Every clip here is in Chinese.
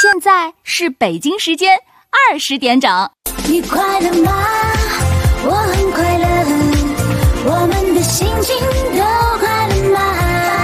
现在是北京时间20点整。 你快乐吗？我很快乐，我们的心情都快乐吗？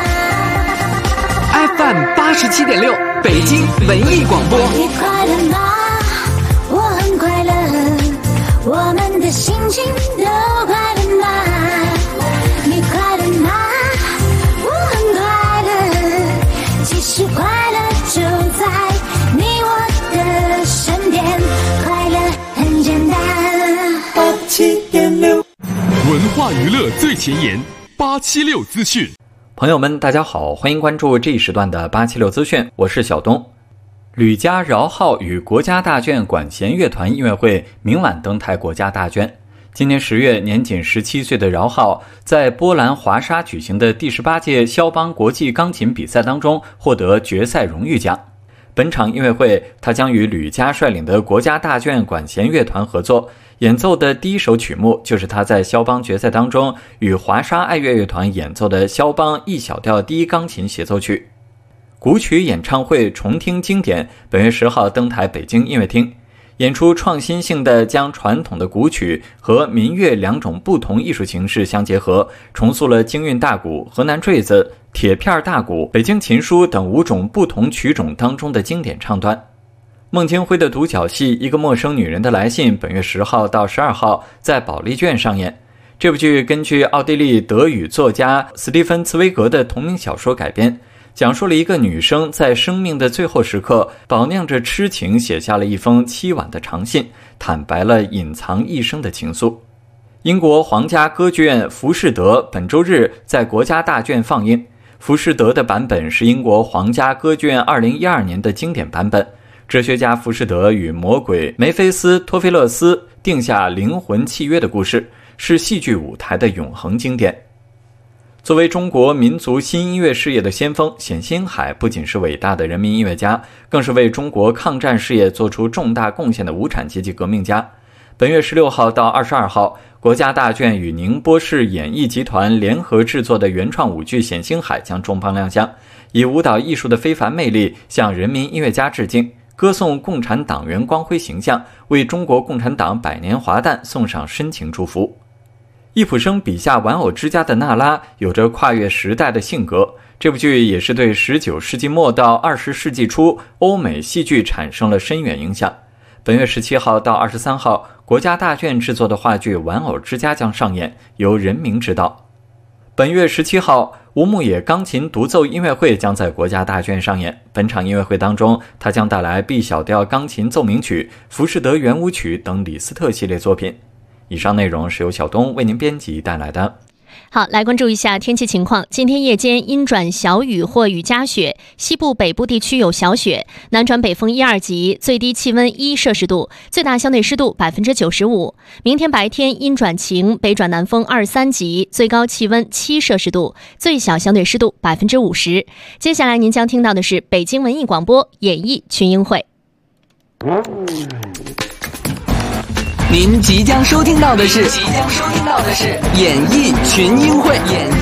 FM 87.6北京文艺广播。 你快乐吗？我很快乐，我们的心情都快乐吗？你快乐吗？我很快乐，其实快乐就在你我的身边，快乐很简单。87.6 文化娱乐最前沿，876资讯。 朋友们大家好，欢迎关注这一时段的876资讯，我是小东。吕家饶浩与国家大剧院管弦乐团音乐会明晚登台国家大剧。今年10月，年仅17岁的饶浩在波兰华沙举行的第18届肖邦国际钢琴比赛当中获得决赛荣誉奖。本场音乐会，他将与吕家率领的国家大剧院管弦乐团合作，演奏的第一首曲目就是他在肖邦决赛当中与华沙爱乐乐团演奏的肖邦 E 小调第一钢琴协奏曲。古曲演唱会重听经典，本月10号登台北京音乐厅，演出创新性的将传统的古曲和民乐两种不同艺术形式相结合，重塑了京韵大鼓、河南坠子、铁片大鼓、北京琴书等5种不同曲种当中的经典唱段。孟京辉的独角戏《一个陌生女人的来信》本月10号到12号在保利剧院上演。这部剧根据奥地利德语作家斯蒂芬·茨威格的同名小说改编，讲述了一个女生在生命的最后时刻饱酿着痴情，写下了一封凄婉的长信，坦白了隐藏一生的情愫。英国皇家歌剧院《浮士德》本周日在国家大剧院放映。《浮士德》的版本是英国皇家歌剧院2012年的经典版本。哲学家浮士德与魔鬼梅菲斯托菲勒斯定下灵魂契约的故事，是戏剧舞台的永恒经典。作为中国民族新音乐事业的先锋，冼星海不仅是伟大的人民音乐家，更是为中国抗战事业做出重大贡献的无产阶级革命家。本月16号到22号，国家大剧院与宁波市演艺集团联合制作的原创舞剧《冼星海》将重磅亮相，以舞蹈艺术的非凡魅力向人民音乐家致敬，歌颂共产党员光辉形象，为中国共产党100年华诞送上深情祝福。易卜生笔下玩偶之家的娜拉有着跨越时代的性格，这部剧也是对19世纪末到20世纪初欧美戏剧产生了深远影响。本月17号到23号，国家大剧院制作的话剧《玩偶之家》将上演，由任明执导。本月17号，吴牧野钢琴独奏音乐会将在国家大剧院上演。本场音乐会当中，他将带来 B 小调钢琴奏鸣曲、浮士德圆舞曲等李斯特系列作品。以上内容是由小东为您编辑带来的。 好，来关注一下天气情况。今天夜间阴转小雨或雨夹雪，西部北部地区有小雪，南转北风1、2级，最低气温1摄氏度，最大相对湿度95%。明天白天阴转晴，北转南风2、3级，最高气温7摄氏度，最小相对湿度50%。接下来您将听到的是北京文艺广播演艺群英会。 您即将收听到的是演艺群英会。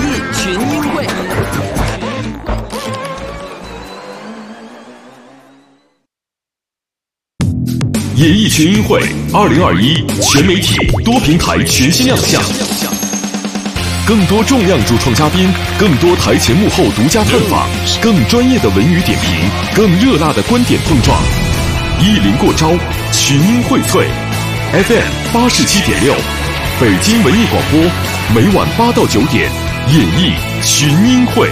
演艺群英会2021全媒体多平台全新亮相，更多重量主创嘉宾，更多台前幕后独家探访，更专业的文娱点评，更热辣的观点碰撞，一零过招，群英荟萃。FM 87.6，北京文艺广播，每晚8到9点，演艺群英会。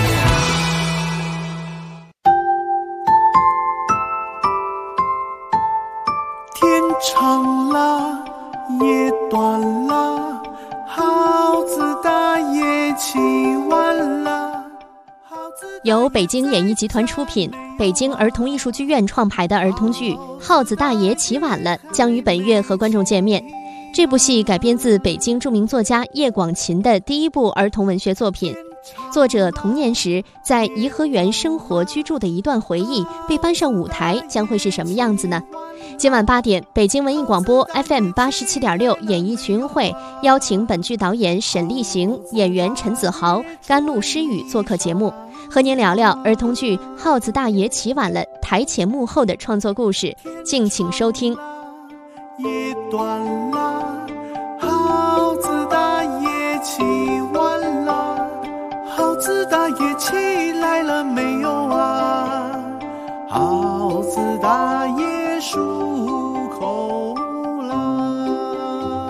天长了，夜短了，耗子大爷起晚了。 由北京演艺集团出品，北京儿童艺术剧院创排的儿童剧《耗子大爷起晚了》将于本月和观众见面。这部戏改编自北京著名作家叶广芩的第一部儿童文学作品，作者童年时在颐和园生活居住的一段回忆被搬上舞台，将会是什么样子呢？ 今晚8点，北京文艺广播 FM 87.6演艺群会邀请本剧导演沈立行、演员陈子豪、甘露诗雨做客节目，和您聊聊儿童剧《耗子大爷起晚了》台前幕后的创作故事，敬请收听。 夜短了，耗子大爷起晚了，耗子大爷起来了没有啊？耗子大爷漱口了。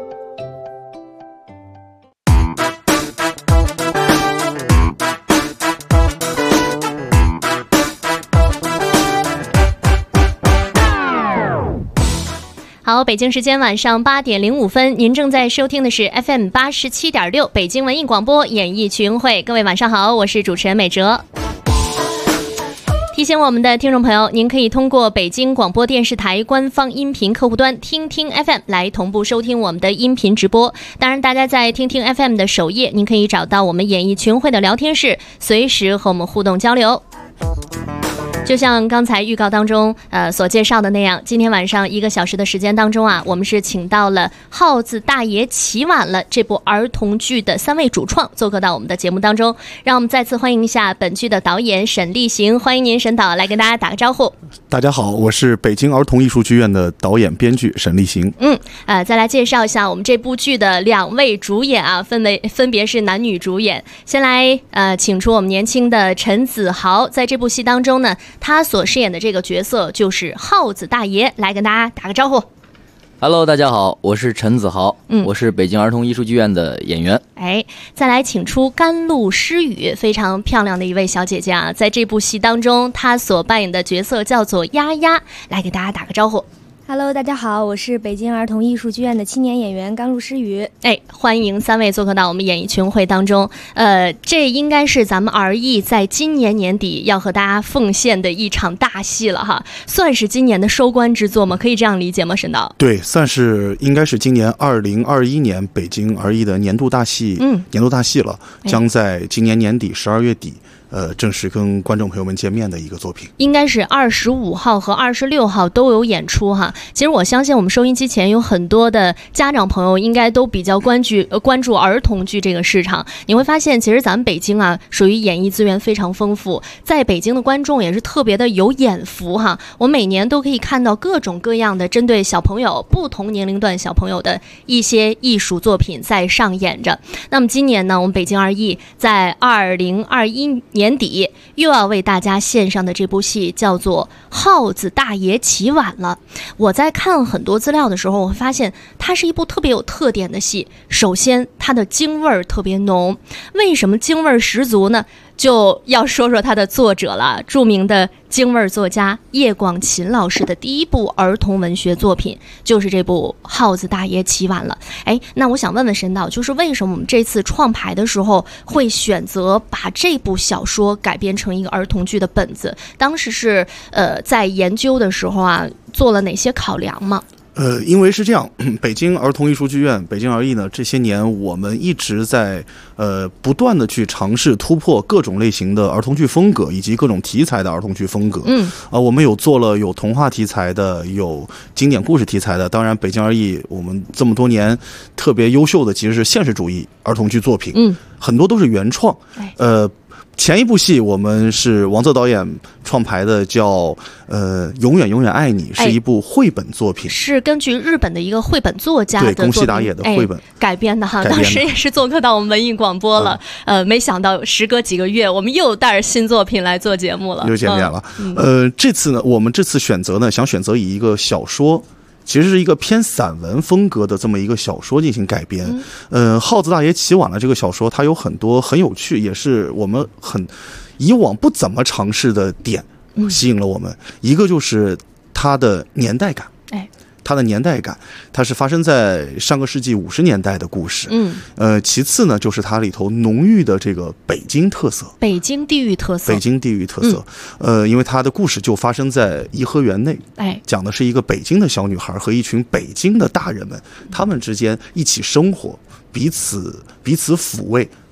好，北京时间晚上8点05分，您正在收听的是 FM 87.6北京文艺广播演艺群会。各位晚上好，我是主持人美哲。提醒我们的听众朋友，您可以通过北京广播电视台官方音频客户端听听 FM 来同步收听我们的音频直播。当然，大家在听听 FM 的首页，您可以找到我们演艺群会的聊天室，随时和我们互动交流。就像刚才预告当中所介绍的那样，今天晚上1个小时的时间当中啊，我们是请到了《耗子大爷起晚了》这部儿童剧的3位主创做客到我们的节目当中。让我们再次欢迎一下本剧的导演沈立行，欢迎您沈导来跟大家打个招呼。 大家好，我是北京儿童艺术剧院的导演编剧沈立行。 再来介绍一下我们这部剧的2位主演啊，分别是男女主演。先来请出我们年轻的陈子豪，在这部戏当中呢，他所饰演的这个角色就是耗子大爷，来跟大家打个招呼。 Hello， 大家好，我是陈子豪，我是北京儿童艺术剧院的演员。 再来请出甘露诗雨，非常漂亮的一位小姐姐啊，在这部戏当中，她所扮演的角色叫做丫丫，来给大家打个招呼。 Hello， 大家好，我是北京儿童艺术剧院的青年演员甘露诗雨。 欢迎3位做客到我们演艺群会当中。这应该是咱们儿艺在今年年底要和大家奉献的一场大戏了哈，算是今年的收官之作吗？可以这样理解吗，沈导？ 对，应该是今年2021年北京儿艺的年度大戏，年度大戏了，将在今年年底12月底。正式跟观众朋友们见面的一个作品， 应该是25号和26号都有演出哈。其实我相信我们收音机前有很多的家长朋友应该都比较关注儿童剧这个市场。你会发现，其实咱们北京啊，属于演艺资源非常丰富，在北京的观众也是特别的有眼福哈。我每年都可以看到各种各样的针对小朋友、不同年龄段小朋友的一些艺术作品在上演着。那么今年呢，我们北京儿艺在2021年底又要为大家献上的这部戏叫做《耗子大爷起晚了》。我在看很多资料的时候，我会发现它是一部特别有特点的戏。首先，它的京味儿特别浓。为什么京味儿十足呢？就要说说它的作者了，著名的京味作家叶广芩老师的第一部儿童文学作品就是这部《耗子大爷起晚了》。那我想问问沈导，就是为什么我们这次创排的时候会选择把这部小说改编成一个儿童剧的本子？当时是在研究的时候啊，做了哪些考量吗？ 因为是这样，北京儿童艺术剧院、北京儿艺呢，这些年我们一直在不断的去尝试突破各种类型的儿童剧风格，以及各种题材的儿童剧风格。我们有童话题材的，有经典故事题材的。当然，北京儿艺我们这么多年特别优秀的其实是现实主义儿童剧作品，很多都是原创。前一部戏我们是王策导演创排的，叫永远永远爱你，是一部绘本作品， 是根据日本的一个绘本作家的宫西达也的绘本改编的哈。当时也是做客到我们文艺广播了，没想到时隔几个月，我们又带着新作品来做节目了， 又见面了。这次呢，我们这次选择呢，想选择以一个小说。其实是一个偏散文风格的这么一个小说进行改编。耗子大爷起晚了这个小说，它有很多很有趣，也是我们以往不怎么尝试的点吸引了我们。一个就是它的年代感，它是发生在上个世纪50年代的故事。其次呢，就是它里头浓郁的这个北京特色， 北京地域特色。 因为它的故事就发生在颐和园内，讲的是一个北京的小女孩和一群北京的大人们，他们之间一起生活，彼此抚慰，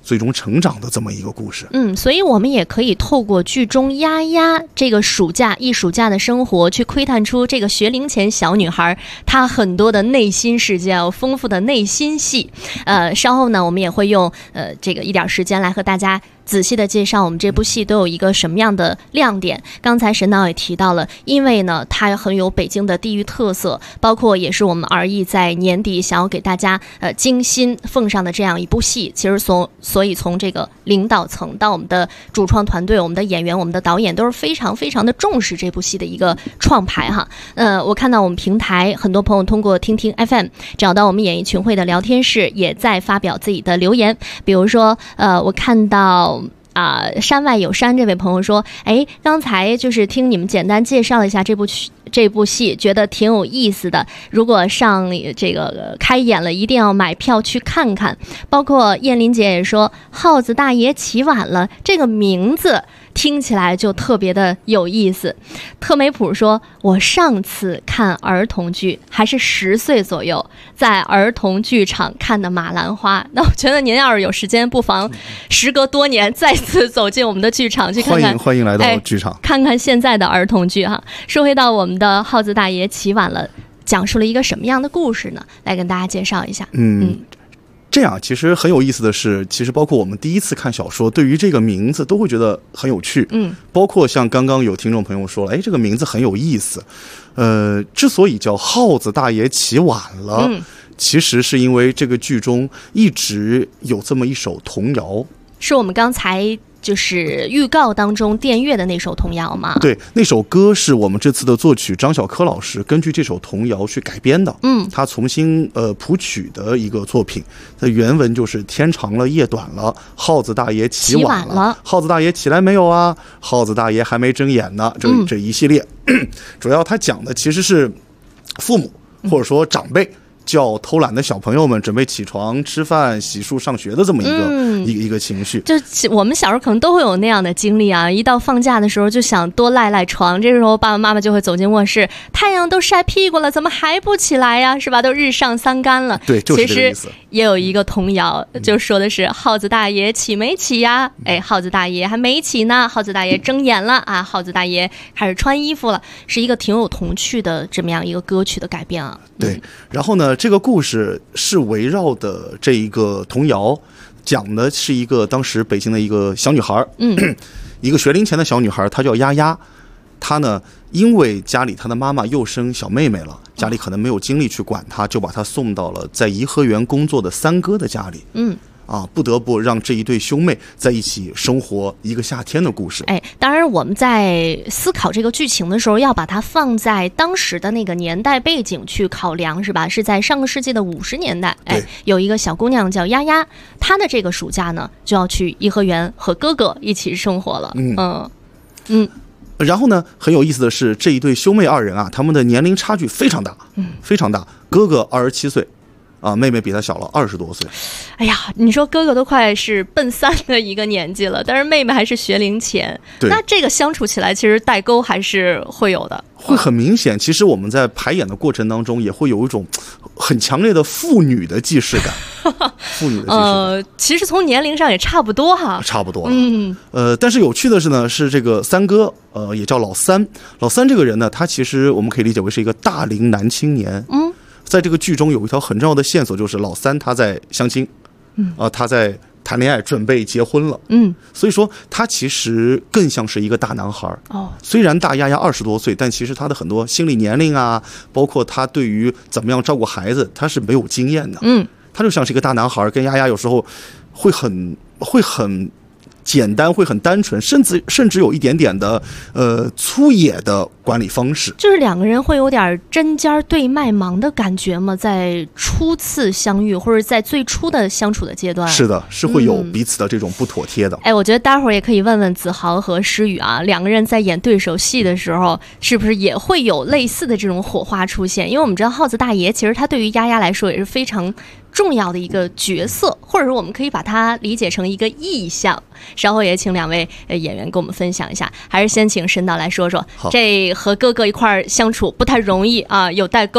最终成长的这么一个故事。 所以我们也可以透过剧中丫丫这个一暑假的生活，去窥探出这个学龄前小女孩她很多的内心世界，丰富的内心戏。稍后呢，我们也会用这个一点时间来和大家仔细的介绍我们这部戏都有一个什么样的亮点。刚才沈导也提到了，因为呢它很有北京的地域特色，包括也是我们儿艺在年底想要给大家精心奉上的这样一部戏。其实所以从这个领导层到我们的主创团队、我们的演员、我们的导演都是非常非常的重视这部戏的一个创排哈。我看到我们平台很多朋友通过听听 FM 找到我们演艺群会的聊天室，也在发表自己的留言。比如说我看到山外有山这位朋友说，刚才就是听你们简单介绍了一下这部戏，觉得挺有意思的，如果上这个开演了一定要买票去看看。包括燕林姐也说，耗子大爷起晚了这个名字听起来就特别的有意思。特美普说，我上次看儿童剧还是10岁左右，在儿童剧场看的《马兰花》。那我觉得您要是有时间，不妨时隔多年再次走进我们的剧场去看看。 欢迎来到剧场， 看看现在的儿童剧哈。说回到我们的耗子大爷起晚了，讲述了一个什么样的故事呢？来跟大家介绍一下。 这样其实很有意思的是，其实包括我们第一次看小说，对于这个名字都会觉得很有趣。包括像刚刚有听众朋友说了，这个名字很有意思。之所以叫耗子大爷起晚了，其实是因为这个剧中一直有这么一首童谣，是我们刚才就是预告当中电乐的那首童谣吗？ 对，那首歌是我们这次的作曲张小柯老师根据这首童谣去改编的。他重新谱曲的一个作品。它原文就是天长了夜短了，耗子大爷起晚了，耗子大爷起来没有啊？耗子大爷还没睁眼呢。这一系列主要他讲的其实是父母或者说长辈叫偷懒的小朋友们准备起床吃饭洗漱上学的这么一个情绪。 就我们小时候可能都会有那样的经历啊，一到放假的时候就想多赖床，这时候爸爸妈妈就会走进卧室，太阳都晒屁股了怎么还不起来呀，是吧？都日上三竿了。 对，就是这个意思。 其实也有一个童谣就说的是耗子大爷起没起呀？耗子大爷还没起呢，耗子大爷睁眼了啊，耗子大爷开始穿衣服了，是一个挺有童趣的这么样一个歌曲的改编啊。 对，然后呢这个故事是围绕的这一个童谣，讲的是一个当时北京的一个小女孩，一个学龄前的小女孩，她叫丫丫。她呢因为家里她的妈妈又生小妹妹了，家里可能没有精力去管她，就把她送到了在颐和园工作的三哥的家里。不得不让这一对兄妹在一起生活一个夏天的故事。 当然我们在思考这个剧情的时候，要把它放在当时的那个年代背景去考量，是吧？是在上个世纪的50年代，有一个小姑娘叫丫丫，她的这个暑假呢就要去颐和园和哥哥一起生活了。 然后呢，很有意思的是，这一对兄妹二人啊，他们的年龄差距非常大，非常大。哥哥27岁。妹妹比他小了20多岁。 你说哥哥都快是奔3的一个年纪了，但是妹妹还是学龄前，那这个相处起来其实代沟还是会有的， 会很明显。其实我们在排演的过程当中也会有一种很强烈的父女的既视感。父女的既视感其实从年龄上也差不多哈， 差不多了。但是有趣的是呢，是这个三哥也叫老三。老三这个人呢，他其实我们可以理解为是一个大龄男青年。在这个剧中有一条很重要的线索，就是老三他在相亲，他在谈恋爱，准备结婚了。所以说他其实更像是一个大男孩。虽然大丫丫20多岁，但其实他的很多心理年龄啊，包括他对于怎么样照顾孩子，他是没有经验的。他就像是一个大男孩，跟丫丫有时候会很简单，会很单纯，甚至有一点点的粗野的管理方式， 就是两个人会有点针尖对麦芒的感觉吗？在初次相遇或者在最初的相处的阶段， 是的，是会有彼此的这种不妥帖的。 我觉得待会儿也可以问问子豪和诗雨啊，两个人在演对手戏的时候，是不是也会有类似的这种火花出现？因为我们知道耗子大爷其实他对于丫丫来说也是非常重要的一个角色，或者说我们可以把它理解成一个意象。稍后也请两位演员跟我们分享一下，还是先请沈导来说说，这和哥哥一块相处不太容易啊，有代沟。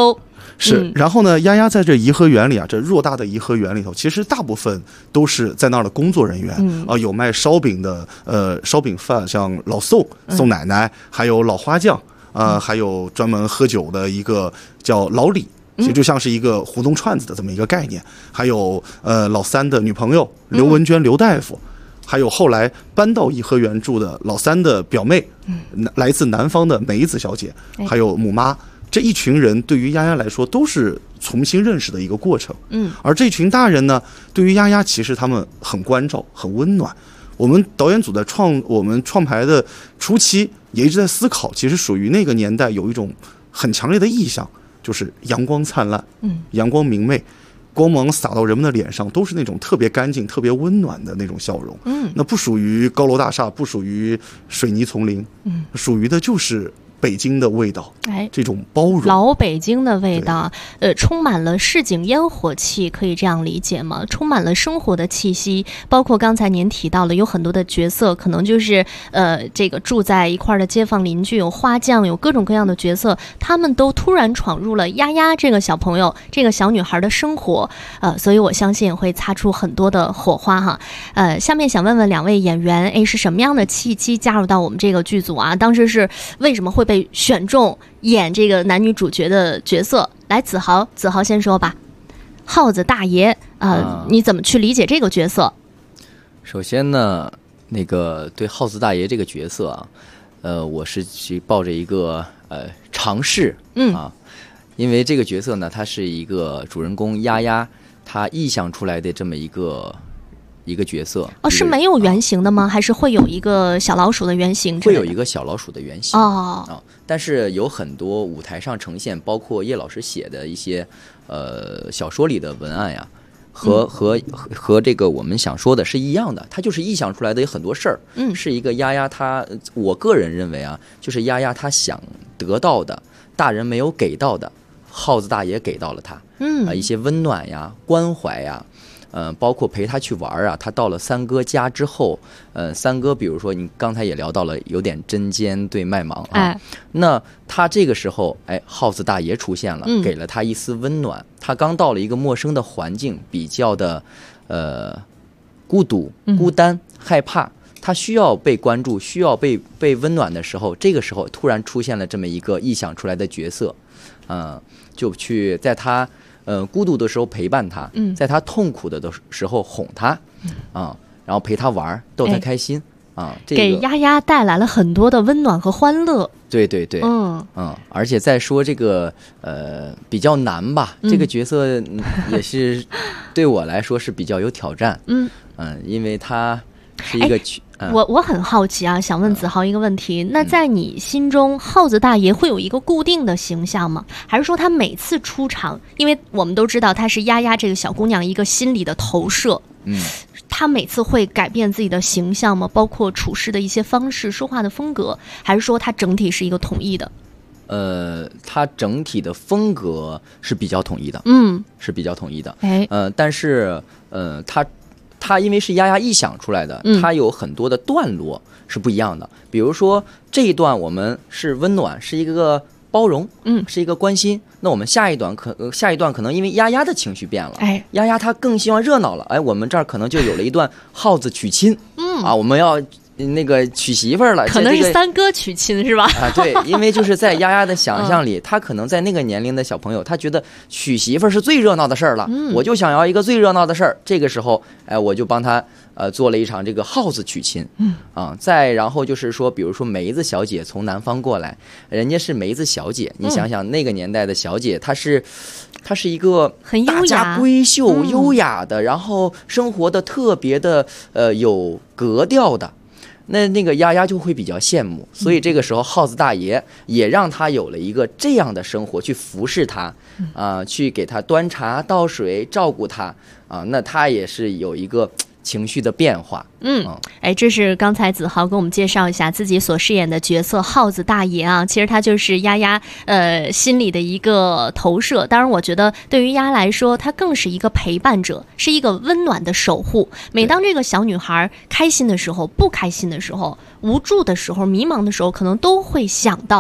是，然后呢，丫丫在这颐和园里啊，这偌大的颐和园里头，其实大部分都是在那儿的工作人员有卖烧饼的烧饼贩，像老宋奶奶，还有老花匠还有专门喝酒的一个叫老李。其实就像是一个胡同串子的这么一个概念，还有老三的女朋友刘文娟刘大夫，还有后来搬到颐和园住的老三的表妹，来自南方的梅子小姐，还有母妈，这一群人对于丫丫来说都是重新认识的一个过程。而这群大人呢，对于丫丫其实他们很关照很温暖。我们导演组在我们创排的初期也一直在思考，其实属于那个年代有一种很强烈的意象，就是阳光灿烂，阳光明媚，光芒洒到人们的脸上，都是那种特别干净、特别温暖的那种笑容。那不属于高楼大厦，不属于水泥丛林，属于的就是北京的味道，这种包容， 老北京的味道，充满了市井烟火气，可以这样理解吗？充满了生活的气息，包括刚才您提到了有很多的角色，可能就是这个住在一块的街坊邻居，有花匠，有各种各样的角色，他们都突然闯入了丫丫这个小朋友、这个小女孩的生活，所以我相信会擦出很多的火花哈。下面想问问两位演员，是什么样的契机加入到我们这个剧组啊？当时是为什么会被选中演这个男女主角的角色？来，子豪先说吧。耗子大爷你怎么去理解这个角色？ 首先呢，那个对耗子大爷这个角色啊，我是去抱着一个尝试因为这个角色呢，他是一个主人公丫丫他臆想出来的这么一个角色是没有原型的吗？还是会有一个小老鼠的原型？ 会有一个小老鼠的原型但是有很多舞台上呈现，包括叶老师写的一些小说里的文案呀，和这个我们想说的是一样的，他就是臆想出来的有很多事儿。是一个丫丫我个人认为就是丫丫他想得到的，大人没有给到的，耗子大爷给到了他。一些温暖呀、关怀呀。包括陪他去玩他到了三哥家之后，三哥比如说你刚才也聊到了有点针尖对麦芒那他这个时候耗子大爷出现了，给了他一丝温暖。他刚到了一个陌生的环境，比较的孤独、孤单、害怕，他需要被关注，需要被温暖的时候，这个时候突然出现了这么一个臆想出来的角色，就去在他孤独的时候陪伴他，在他痛苦的时候哄他，然后陪他玩，逗他开心给丫丫带来了很多的温暖和欢乐。 对，而且再说这个比较难吧，这个角色也是对我来说是比较有挑战，因为他是一个我很好奇想问子豪一个问题，那在你心中耗子大爷会有一个固定的形象吗？还是说他每次出场，因为我们都知道他是丫丫这个小姑娘一个心理的投射，他每次会改变自己的形象吗？包括处事的一些方式、说话的风格，还是说他整体是一个统一的？ 他整体的风格是比较统一的，是比较统一的。但是他因为是丫丫臆想出来的，他有很多的段落是不一样的。比如说这一段我们是温暖，是一个包容，是一个关心。那我们下一段可能因为丫丫的情绪变了，丫丫她更希望热闹了，我们这儿可能就有了一段耗子娶亲，我们要那个娶媳妇儿了， 可能是三哥娶亲是吧？ 对，因为就是在丫丫的想象里，他可能在那个年龄的小朋友，他觉得娶媳妇儿是最热闹的事儿了，我就想要一个最热闹的事儿。这个时候，我就帮他做了一场这个耗子娶亲，再然后就是说，比如说梅子小姐从南方过来，人家是梅子小姐，你想想那个年代的小姐，她是一个大家闺秀、优雅的，然后生活的特别的有格调的。那个丫丫就会比较羡慕，所以这个时候耗子大爷也让他有了一个这样的生活，去服侍他，去给他端茶倒水，照顾他那他也是有一个情绪的变化。 这是刚才子豪给我们介绍一下自己所饰演的角色耗子大爷其实他就是丫丫心里的一个投射。当然我觉得对于丫来说，他更是一个陪伴者，是一个温暖的守护。每当这个小女孩开心的时候、不开心的时候、无助的时候、迷茫的时候，可能都会想到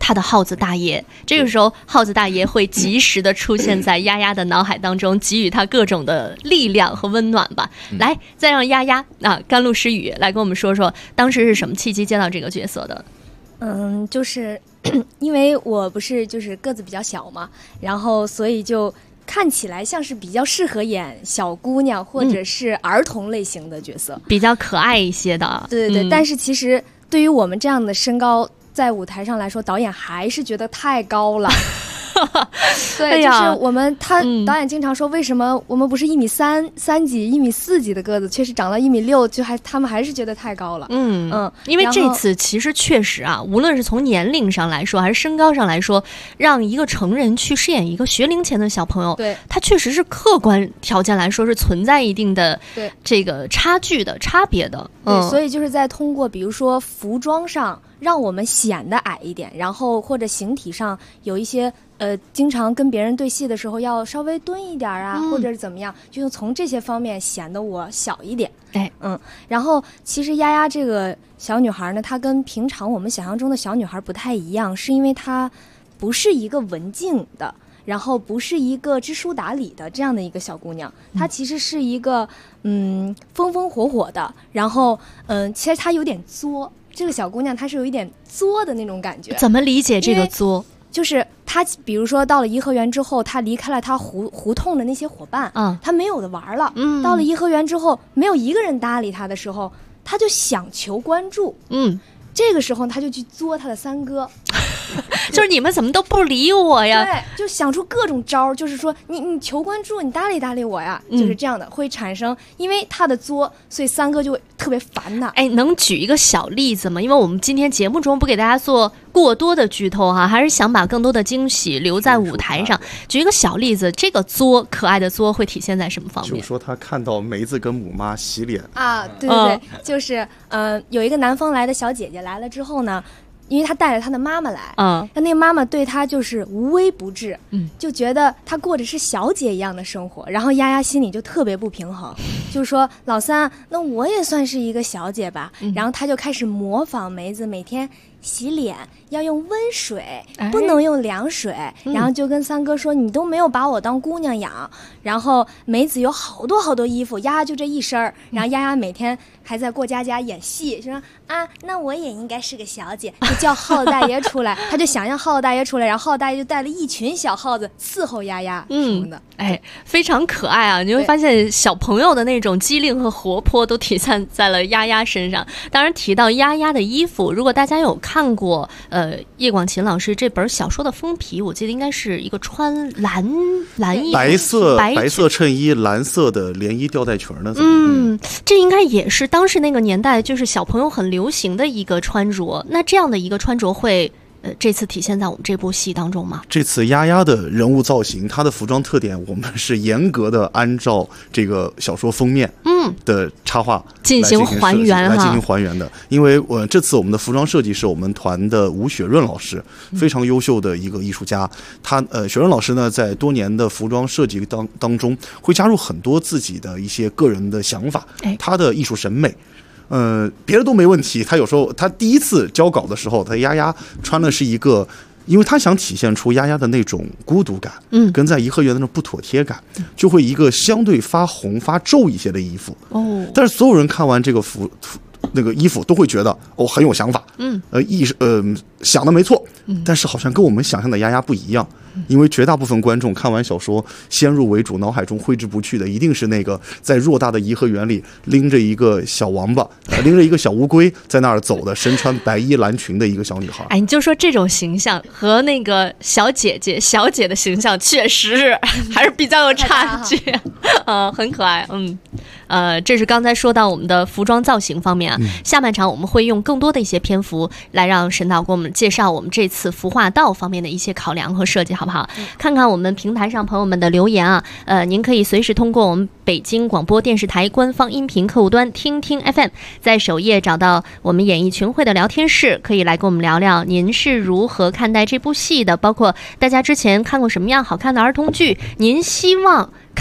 他的耗子大爷。这个时候耗子大爷会及时的出现在丫丫的脑海当中，给予他各种的力量和温暖吧。来，再让丫丫甘露诗雨来跟我们说说当时是什么契机接到这个角色的。 就是因为我不是就是个子比较小嘛，然后所以就看起来像是比较适合演小姑娘或者是儿童类型的角色， 比较可爱一些的。 对对对，但是其实对于我们这样的身高，在舞台上来说，导演还是觉得太高了。对，就是我们导演经常说，为什么我们不是1.3几、1.4几的个子，却是长到1.6米，就他们还是觉得太高了。 因为这次其实确实无论是从年龄上来说，还是身高上来说，让一个成人去饰演一个学龄前的小朋友， 对， 他确实是客观条件来说是存在一定的这个差别的。 对，所以就是在通过比如说服装上让我们显得矮一点，然后或者形体上有一些经常跟别人对戏的时候要稍微蹲一点或者是怎么样，就从这些方面显得我小一点。然后其实丫丫这个小女孩呢，她跟平常我们想象中的小女孩不太一样，是因为她不是一个文静的，然后不是一个知书达理的这样的一个小姑娘，她其实是一个风风火火的，然后其实她有点作，这个小姑娘她是有一点作的那种感觉。 怎么理解这个作？ 就是她比如说到了颐和园之后，她离开了她胡同的那些伙伴，她没有的玩了。到了颐和园之后，没有一个人搭理她的时候，她就想求关注。这个时候她就去作她的三哥。 就是你们怎么都不理我呀？ 对，就想出各种招，就是说你求关注，你搭理搭理我呀，就是这样的，会产生因为他的作，所以三哥就会特别烦他。 能举一个小例子吗？因为我们今天节目中不给大家做过多的剧透还是想把更多的惊喜留在舞台上。举一个小例子，这个作可爱的作会体现在什么方面？ 就是说他看到梅子跟母妈洗脸对对对，就是有一个南方来的小姐姐来了之后呢。因为他带着他的妈妈来，那个妈妈对他就是无微不至，就觉得他过的是小姐一样的生活，然后丫丫心里就特别不平衡，就说老三，那我也算是一个小姐吧，然后他就开始模仿梅子每天洗脸要用温水，不能用凉水，然后就跟三哥说你都没有把我当姑娘养，然后梅子有好多好多衣服，丫丫就这一身，然后丫丫每天还在过家家演戏，说那我也应该是个小姐，就叫耗子大爷出来，他就想让耗子大爷出来，然后耗子大爷就带了一群小耗子伺候丫丫什么的。 非常可爱你会发现小朋友的那种机灵和活泼都体现在了丫丫身上。当然提到丫丫的衣服，如果大家有看过叶广芩老师这本小说的封皮，我记得应该是一个穿蓝衣白色衬衣蓝色的连衣吊带裙的。 这应该也是当时那个年代就是小朋友很流行的一个穿着。那这样的一个穿着会这次体现在我们这部戏当中吗？ 这次丫丫的人物造型，她的服装特点，我们是严格的按照这个小说封面的插画进行还原的。因为这次我们的服装设计是我们团的吴雪润老师，非常优秀的一个艺术家。他雪润老师呢，在多年的服装设计当中，会加入很多自己的一些个人的想法，他的艺术审美。别的都没问题。他有时候他第一次交稿的时候，他丫丫穿的是一个，因为他想体现出丫丫的那种孤独感，跟在颐和园的那种不妥帖感，就会一个相对发红发皱一些的衣服。但是所有人看完这个那个衣服都会觉得很有想法，想的没错，但是好像跟我们想象的丫丫不一样。因为绝大部分观众看完小说先入为主，脑海中挥之不去的一定是那个在偌大的颐和园里拎着一个小王八，拎着一个小乌龟在那儿走的，身穿白衣蓝裙的一个小女孩。 你就说这种形象和那个小姐的形象确实还是比较有差距，很可爱。这是刚才说到我们的服装造型方面下半场我们会用更多的一些篇幅来让沈导给我们介绍我们这次服化道方面的一些考量和设计，好不好？看看我们平台上朋友们的留言您可以随时通过我们北京广播电视台官方音频客户端听听 FM， 在首页找到我们演艺群会的聊天室，可以来跟我们聊聊您是如何看待这部戏的，包括大家之前看过什么样好看的儿童剧，您希望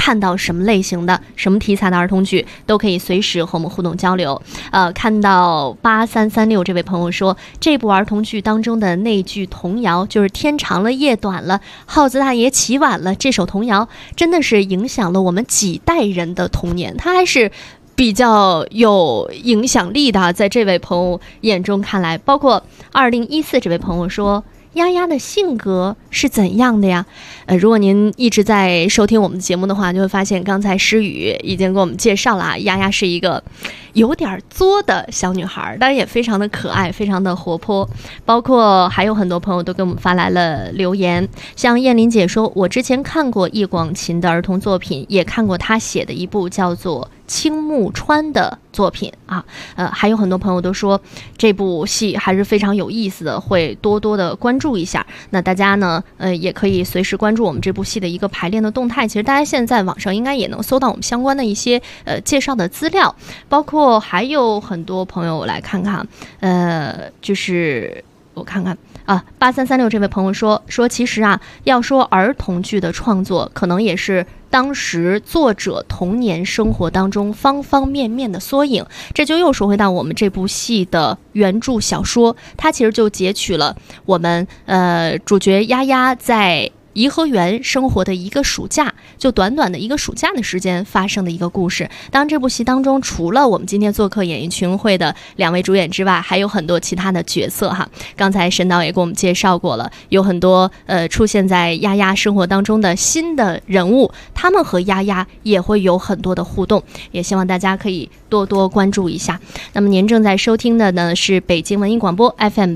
看到什么类型的、什么题材的儿童剧，都可以随时和我们互动交流。看到8336这位朋友说，这部儿童剧当中的那句童谣，就是天长了夜短了，耗子大爷起晚了，这首童谣真的是影响了我们几代人的童年，它还是比较有影响力的。在这位朋友眼中看来，包括2014这位朋友说，丫丫的性格是怎样的呀？如果您一直在收听我们的节目的话，就会发现刚才诗雨已经给我们介绍了丫丫是一个有点作的小女孩，当然也非常的可爱，非常的活泼。包括还有很多朋友都给我们发来了留言，像燕玲姐说，我之前看过易广琴的儿童作品，也看过她写的一部叫做青木川的作品啊。还有很多朋友都说这部戏还是非常有意思的，会多多的关注一下。那大家呢也可以随时关注我们这部戏的一个排练的动态，其实大家现在网上应该也能搜到我们相关的一些介绍的资料，包括还有很多朋友，我来看看，就是我看看啊，8336这位朋友说其实啊，要说儿童剧的创作，可能也是当时作者童年生活当中方方面面的缩影。这就又说回到我们这部戏的原著小说，它其实就截取了我们主角丫丫在颐和园生活的一个暑假，就短短的一个暑假的时间发生的一个故事。当然这部戏当中，除了我们今天做客演艺群会的2位主演之外，还有很多其他的角色哈。刚才沈导也给我们介绍过了，有很多出现在丫丫生活当中的新的人物，他们和丫丫也会有很多的互动，也希望大家可以多多关注一下。那么您正在收听的呢是北京文艺广播 FM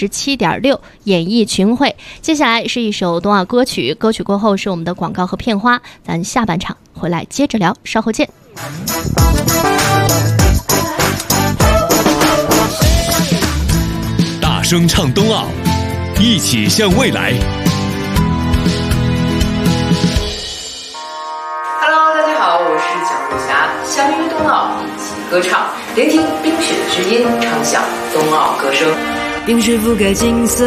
87.6演艺群会，接下来是一首冬奥歌曲，歌曲过后是我们的广告和片花，咱下半场回来接着聊，稍后见。 大声唱冬奥，一起向未来。 Hello， 大家好，我是蒋若霞，相约冬奥，一起歌唱，聆听冰雪的之音，唱响冬奥歌声。 冰雪覆盖金色，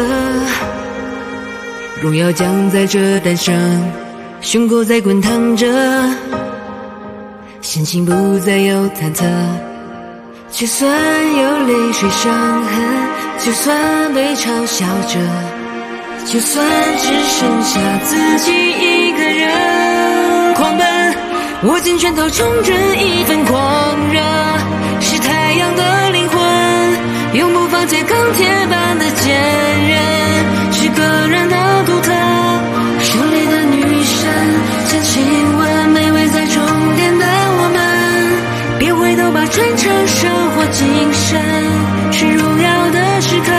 荣耀将在这诞生，胸口在滚烫着，心情不再有忐忑，就算有泪水伤痕，就算被嘲笑着，就算只剩下自己一个人狂奔，握紧拳头冲着一份狂热，是太阳的灵魂，永不放弃钢铁般的坚韧，是个人的独特，胜利的女神将亲吻每位在终点的我们，别回头吧，传承生活精神，是荣耀的时刻。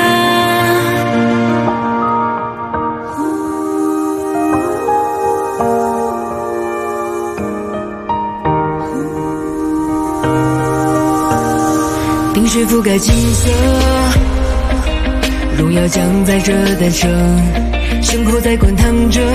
冰雪覆盖金色，荣耀将在这诞生，胸口在滚烫着，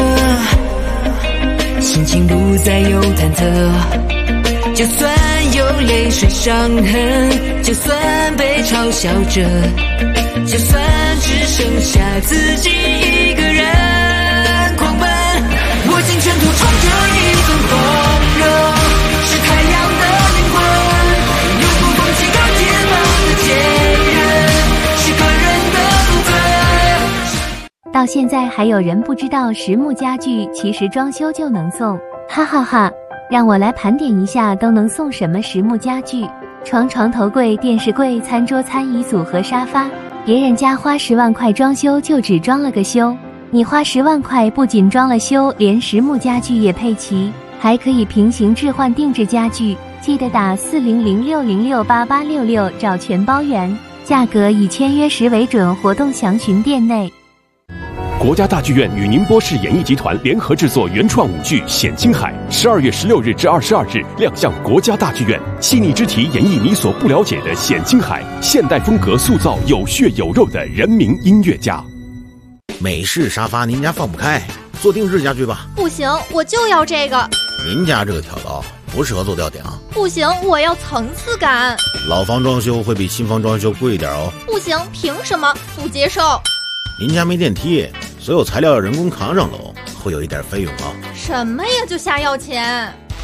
心情不再有忐忑，就算有泪水伤痕，就算被嘲笑着，就算只剩下自己一个人狂奔，握紧拳头冲着一份狂热，是太阳的灵魂，永不放弃钢铁般的坚韧，是个人的独特。 到现在还有人不知道实木家具其实装修就能送，哈哈哈！让我来盘点一下都能送什么实木家具：床、床头柜、电视柜、餐桌、餐椅组合、沙发。别人家花10万块装修就只装了个修，你花10万块不仅装了修，连实木家具也配齐，还可以平行置换定制家具。记得打4006068866找全包圆，价格以签约时为准，活动详询店内。 国家大剧院与宁波市演艺集团联合制作原创舞剧《显青海》，12月16日至22日亮相国家大剧院，细腻之题演绎你所不了解的显青海，现代风格塑造有血有肉的人民音乐家。 美式沙发您家放不开，做定制家具吧。 不行，我就要这个。 您家这个挑高不适合做吊顶。 不行，我要层次感。 老房装修会比新房装修贵一点哦。 不行，凭什么？不接受。 您家没电梯，所有材料要人工扛上楼，会有一点费用啊。 什么呀，就瞎要钱！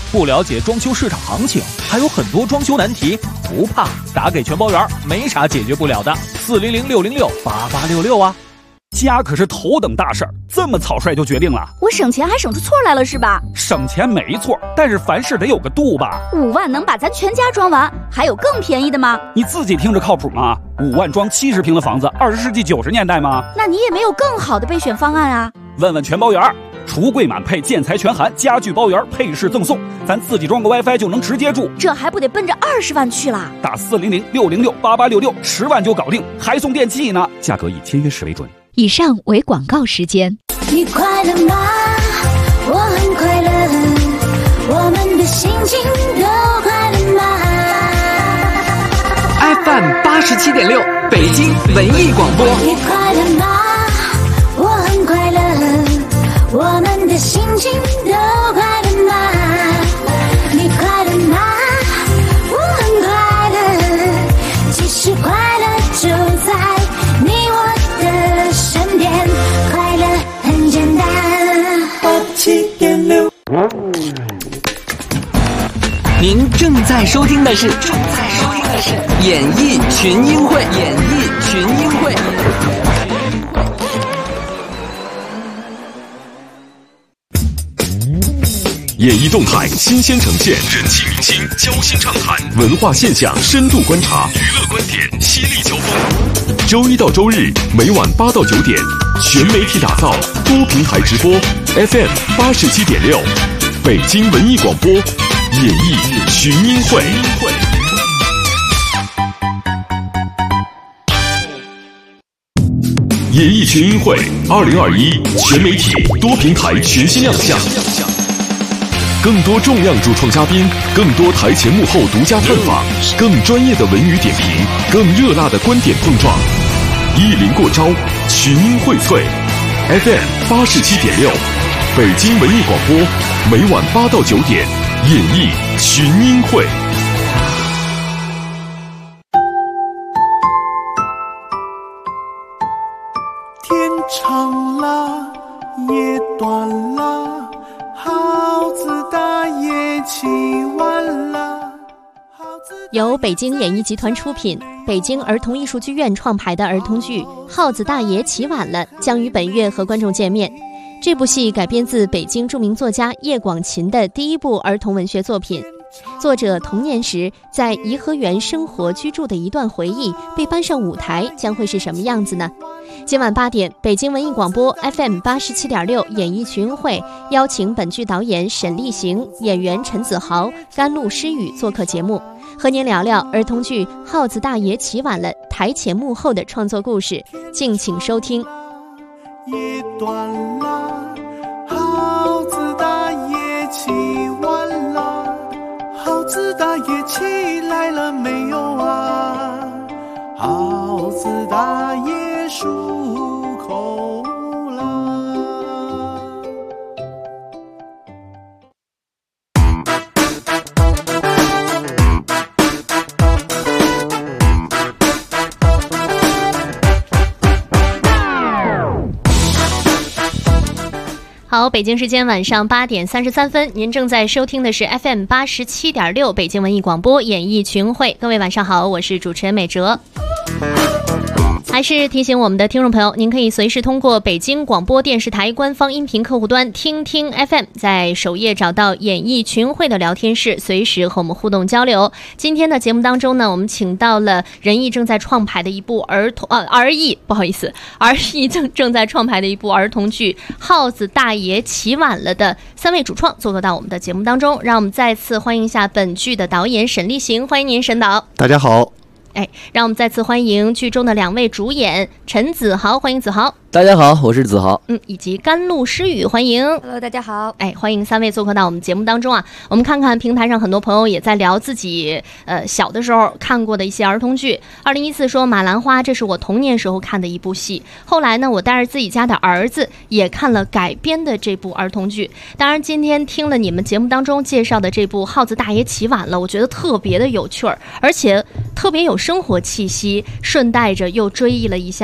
不了解装修市场行情，还有很多装修难题，不怕，打给全包园，没啥解决不了的。400-606-8866啊！家可是头等大事儿，这么草率就决定了？ 我省钱还省出错来了是吧？ 省钱没错，但是凡事得有个度吧。 5万能把咱全家装完，还有更便宜的吗？ 你自己听着靠谱吗？5万装70平的房子，20世纪90年代吗？ 那你也没有更好的备选方案啊？ 问问全包园，橱柜满配，建材全含，家具包圆，配饰赠送，咱自己装个 WiFi 就能直接住， 这还不得奔着20万去啦？ 打400-606-8866，10万就搞定，还送电器呢，价格以签约时为准。 以上为广告时间。 你快乐吗？我很快乐，我们的心情都快乐吗 ？FM 87.6，北京文艺广播。 你快乐吗？我很快乐，我们的心情都快乐吗？你快乐吗？我很快乐，其实快乐就在你我的身边，快乐很简单。87.6， 您正在收听的是演艺群英会，演艺群英会。 演艺动态新鲜呈现，人气明星交心畅谈，文化现象深度观察，娱乐观点犀利交锋。周一到周日每晚8到9点，全媒体打造，多平台直播 ，FM 87.6，北京文艺广播，演艺群英会。演艺群英会2021全媒体多平台全新亮相。更多重量主创嘉宾，更多台前幕后独家探访，更专业的文娱点评，更热辣的观点碰撞，一临过招，群英荟萃。FM 87.6，北京文艺广播，每晚8到9点，演艺群英会。 天长了，夜短了，耗子大爷起晚了。 由北京演艺集团出品，北京儿童艺术剧院创排的儿童剧《耗子大爷起晚了》将于本月和观众见面。这部戏改编自北京著名作家叶广芩的第一部儿童文学作品。作者童年时在颐和园生活居住的一段回忆被搬上舞台，将会是什么样子呢？今晚8点，北京文艺广播 FM 87.6演艺群英会邀请本剧导演沈立行、演员陈子豪、甘露诗雨做客节目，和您聊聊儿童剧《耗子大爷起晚了》台前幕后的创作故事，敬请收听。 夜短了，耗子大爷起晚了，耗子大爷起来了没有啊？耗子大爷漱口了。 好，北京时间晚上8点33分，您正在收听的是 FM 87.6北京文艺广播演艺群会。各位晚上好，我是主持人美哲。还是提醒我们的听众朋友，您可以随时通过北京广播电视台官方音频客户端听听 FM， 在首页找到演艺群会的聊天室，随时和我们互动交流。今天的节目当中呢，我们请到了人艺正在创排的一部儿艺正在创排的一部儿童剧《耗子大爷起晚了》的3位主创做客到我们的节目当中，让我们再次欢迎一下本剧的导演沈立行，欢迎您沈导。 大家好。 让我们再次欢迎剧中的2位主演陈子豪，欢迎子豪。 大家好，我是子豪。 以及甘露诗雨，欢迎。 Hello， 大家好。 欢迎3位做客到我们节目当中啊。我们看看平台上很多朋友也在聊自己小的时候看过的一些儿童剧。2014说马兰花，这是我童年时候看的一部戏。后来呢，我带着自己家的儿子也看了改编的这部儿童剧。当然，今天听了你们节目当中介绍的这部《耗子大爷起晚了》，我觉得特别的有趣儿，而且特别有生活气息，顺带着又追忆了一下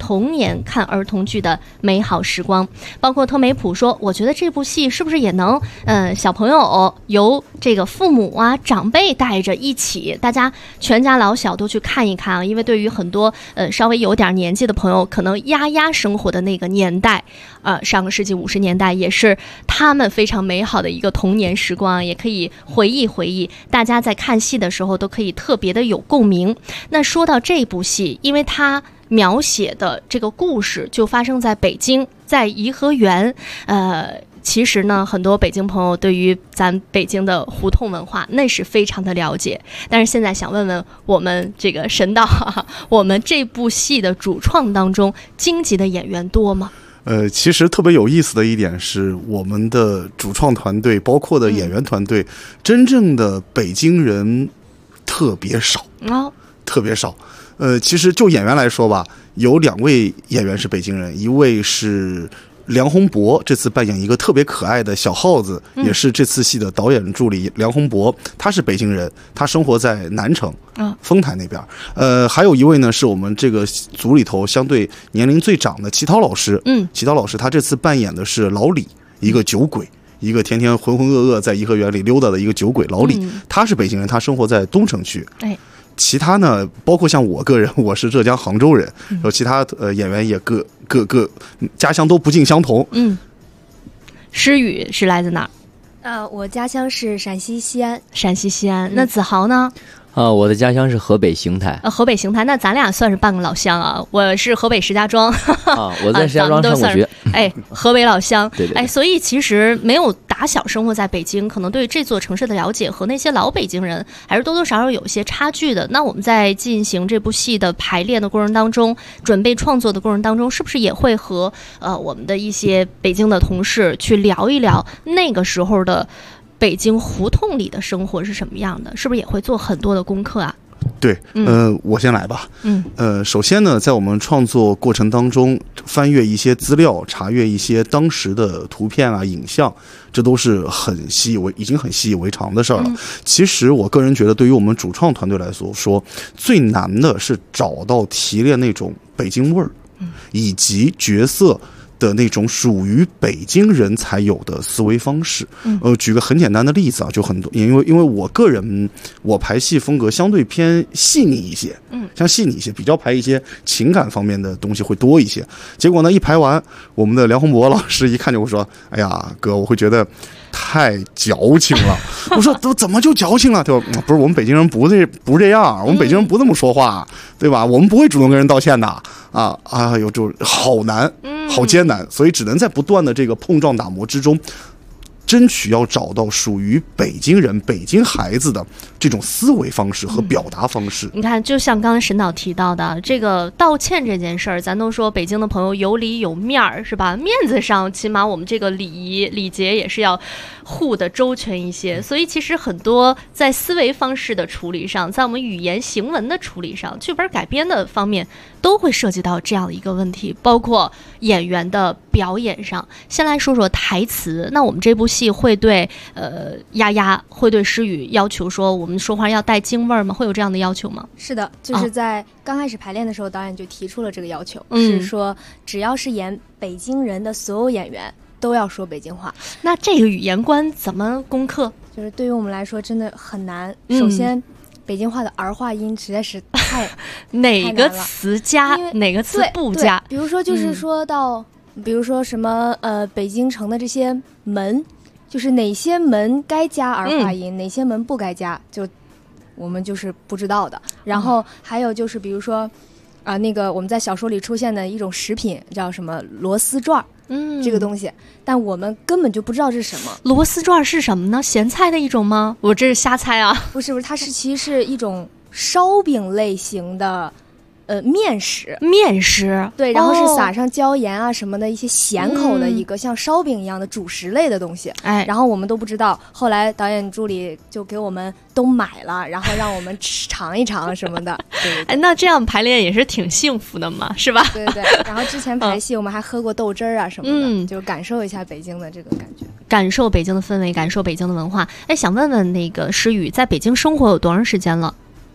童年看儿童剧的美好时光。包括特梅普说，我觉得这部戏是不是也能小朋友由这个父母啊长辈带着一起，大家全家老小都去看一看啊。因为对于很多稍微有点年纪的朋友，可能丫丫生活的那个年代上个世纪50年代也是他们非常美好的一个童年时光，也可以回忆回忆，大家在看戏的时候都可以特别的有共鸣。那说到这部戏，因为它描写的这个故事就发生在北京，在颐和园，其实呢，很多北京朋友对于咱北京的胡同文化那是非常的了解。但是现在想问问我们这个神道，我们这部戏的主创当中，京籍的演员多吗？ 其实特别有意思的一点是，我们的主创团队，包括的演员团队，真正的北京人特别少，特别少。其实就演员来说吧，有2位演员是北京人，一位是梁鸿博，这次扮演一个特别可爱的小耗子，也是这次戏的导演助理梁鸿博，他是北京人，他生活在南城丰台那边。还有一位呢是我们这个组里头相对年龄最长的齐涛老师，齐涛老师他这次扮演的是老李，一个酒鬼，一个天天浑浑噩噩在颐和园里溜达的一个酒鬼老李，他是北京人，他生活在东城区。其他呢，包括像我个人，我是浙江杭州人，然后其他演员也各家乡都不尽相同。 诗雨是来自哪儿？我家乡是陕西西安。 陕西西安。那子豪呢？ 我的家乡是河北邢台。 河北邢台，那咱俩算是半个老乡啊。我是河北石家庄。 我在石家庄上过学。 河北老乡。 对。 所以其实没有打小生活在北京，可能对这座城市的了解和那些老北京人还是多多少少有一些差距的。那我们在进行这部戏的排练的过程当中，准备创作的过程当中，是不是也会和我们的一些北京的同事去聊一聊那个时候的北京胡同里的生活是什么样的？是不是也会做很多的功课啊？ 对，我先来吧。首先呢，在我们创作过程当中，翻阅一些资料，查阅一些当时的图片啊、影像，这都是已经很习以为常的事儿了。其实我个人觉得，对于我们主创团队来说，最难的是找到提炼那种北京味儿，以及角色的那种属于北京人才有的思维方式。举个很简单的例子啊，就很多，因为我个人我排戏风格相对偏细腻一些，像细腻一些，比较排一些情感方面的东西会多一些。结果呢，一排完，我们的梁鸿博老师一看就会说：“哎呀，哥，我会觉得太矫情了。”我说：“都怎么就矫情了？”他说：“不是，我们北京人不这样，我们北京人不这么说话，对吧？我们不会主动跟人道歉的啊！哎呦，就好难，好艰难，所以只能在不断的这个碰撞打磨之中，争取要找到属于北京人、北京孩子的这种思维方式和表达方式。 你看，就像刚才沈导提到的，这个道歉这件事儿，咱都说北京的朋友有理有面儿，是吧？面子上，起码我们这个礼仪礼节也是要护得周全一些。所以其实很多在思维方式的处理上，在我们语言行文的处理上，剧本改编的方面，都会涉及到这样的一个问题，包括演员的表演上。先来说说台词，那我们这部戏会对丫丫会对诗雨要求说我们说话要带京味儿吗？会有这样的要求吗？ 是的，就是在刚开始排练的时候，导演就提出了这个要求，是说只要是演北京人的所有演员都要说北京话。 那这个语言观怎么攻克？ 就是对于我们来说真的很难。首先北京话的儿化音实在是太哪个词加哪个词不加。 比如说就是说到比如说什么北京城的这些门，就是哪些门该加儿化音，哪些门不该加，就我们就是不知道的。然后还有就是比如说那个我们在小说里出现的一种食品叫什么螺丝转，这个东西，但我们根本就不知道这是什么。 螺丝转是什么呢？咸菜的一种吗？我这是瞎猜啊。 不是，它其实是一种烧饼类型的面食。对，然后是撒上椒盐啊什么的一些咸口的一个像烧饼一样的主食类的东西。然后我们都不知道，后来导演助理就给我们都买了，然后让我们尝一尝什么的。 对，那这样排练也是挺幸福的嘛，是吧？ 对。然后之前排戏我们还喝过豆汁儿啊什么的，就感受一下北京的这个感觉， 感受北京的氛围，感受北京的文化。想问问那个诗雨，在北京生活有多长时间了？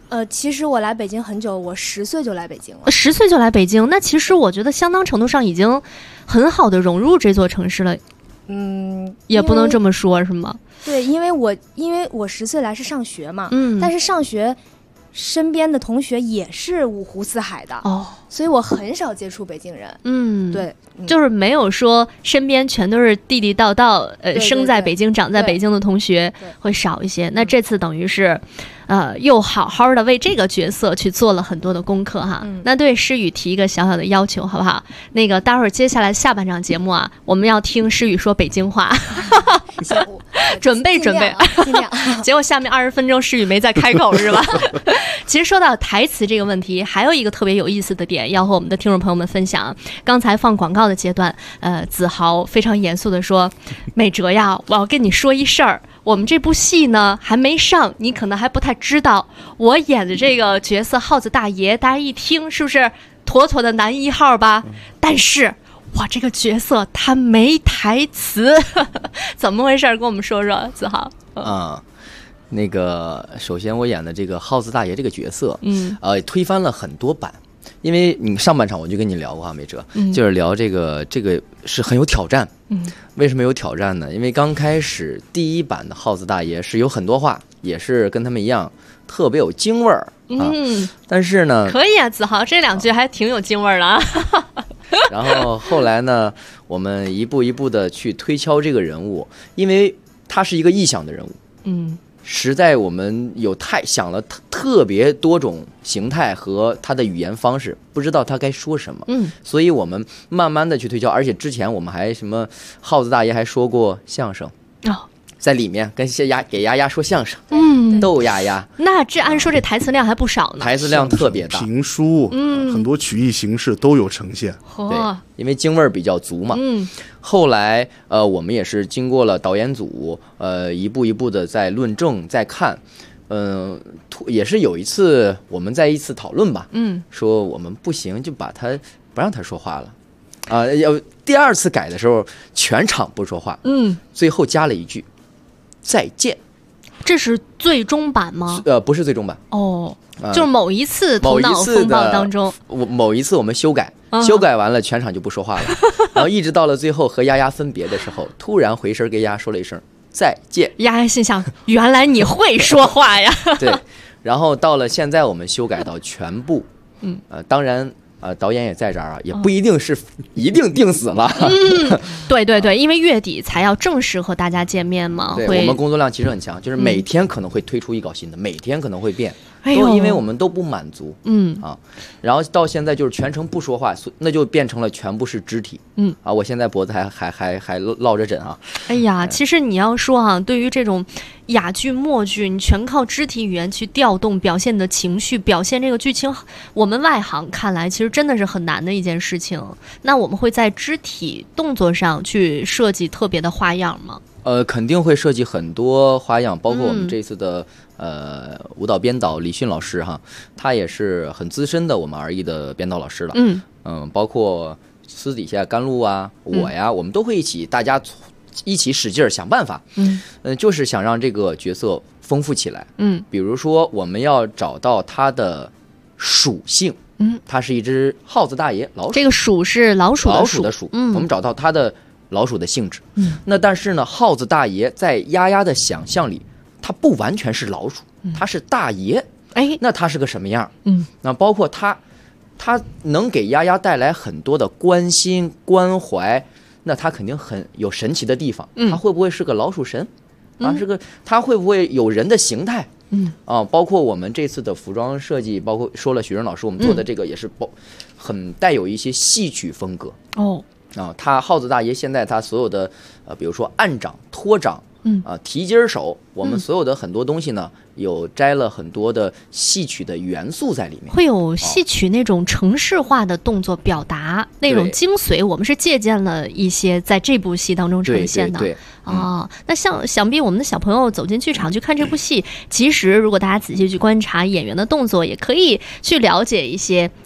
其实我来北京很久，我10岁就来北京了。 10岁就来北京，那其实我觉得相当程度上已经很好的融入这座城市了。也不能这么说，是吗？ 对，因为我10岁来是上学嘛，但是上学身边的同学也是五湖四海的所以我很少接触北京人。对， 就是没有说身边全都是地地道道生在北京长在北京的同学会少一些。那这次等于是又好好的为这个角色去做了很多的功课哈。那对诗雨提一个小小的要求好不好？那个待会儿接下来下半场节目啊，我们要听诗雨说北京话准备准备尽量结果下面20分钟诗雨没再开口是吧其实说到台词这个问题，还有一个特别有意思的点要和我们的听众朋友们分享。刚才放广告的阶段子豪非常严肃的说，美哲呀，我要跟你说一事儿，我们这部戏呢还没上，你可能还不太知道，我演的这个角色耗子大爷，大家一听是不是妥妥的男1号吧？但是我这个角色他没台词怎么回事？跟我们说说，子豪。 那个首先我演的这个耗子大爷这个角色推翻了很多版。因为你上半场我就跟你聊过哈，美哲，就是聊这个是很有挑战。为什么有挑战呢？因为刚开始第1版的耗子大爷是有很多话，也是跟他们一样特别有京味儿但是呢， 可以啊，子豪这2句还挺有京味儿的啊。 然后后来呢，我们一步一步的去推敲这个人物，因为他是一个臆想的人物。实在我们想了特别多种形态和他的语言方式，不知道他该说什么。所以我们慢慢的去推敲，而且之前我们还什么耗子大爷还说过相声在里面跟给丫丫说相声，逗丫丫。 那这按说这台词量还不少呢， 台词量特别大， 评书，很多曲艺形式都有呈现。 对，因为京味儿比较足嘛。后来我们也是经过了导演组一步一步的在论证在看。也是有一次我们在一次讨论吧，说我们不行就不让他说话了第2次改的时候全场不说话，最后加了一句再见。 这是最终版吗？ 不是最终版就是某一次头脑风暴当中， 某一次我们修改完了，全场就不说话了然后一直到了最后和丫丫分别的时候，突然回身跟丫丫说了一声再见。 丫丫心想，原来你会说话呀对，然后到了现在我们修改到全部当然导演也在这儿啊，也不一定是一定定死了对对对，因为月底才要正式和大家见面嘛。 对，我们工作量其实很强，就是每天可能会推出一稿新的，每天可能会变因为我们都不满足然后到现在就是全程不说话，那就变成了全部是肢体我现在脖子还落着枕啊。 哎呀，其实你要说对于这种哑剧默剧，你全靠肢体语言去调动表现你的情绪，表现这个剧情，我们外行看来其实真的是很难的一件事情。那我们会在肢体动作上去设计特别的花样吗？ 肯定会设计很多花样，包括我们这次的舞蹈编导李迅老师哈，他也是很资深的我们R1的编导老师了。包括私底下甘露啊，我呀，我们都会大家一起使劲儿想办法。就是想让这个角色丰富起来。比如说我们要找到他的属性。它是一只耗子大爷，老鼠。这个鼠是老鼠的鼠。我们找到它的老鼠的性质。那但是呢，耗子大爷在丫丫的想象里，它不完全是老鼠，它是大爷。那它是个什么样？那包括它能给丫丫带来很多的关心关怀，那它肯定很有神奇的地方。它会不会是个老鼠神？它会不会有人的形态？包括我们这次的服装设计，包括说了许峥老师我们做的这个也是很带有一些戏曲风格。他耗子大爷现在他所有的比如说按掌托掌提筋手，我们所有的很多东西呢有摘了很多的戏曲的元素在里面， 会有戏曲那种程式化的动作表达那种精髓，我们是借鉴了一些在这部戏当中呈现的。那想必我们的小朋友走进剧场去看这部戏，其实如果大家仔细去观察演员的动作，也可以去了解一些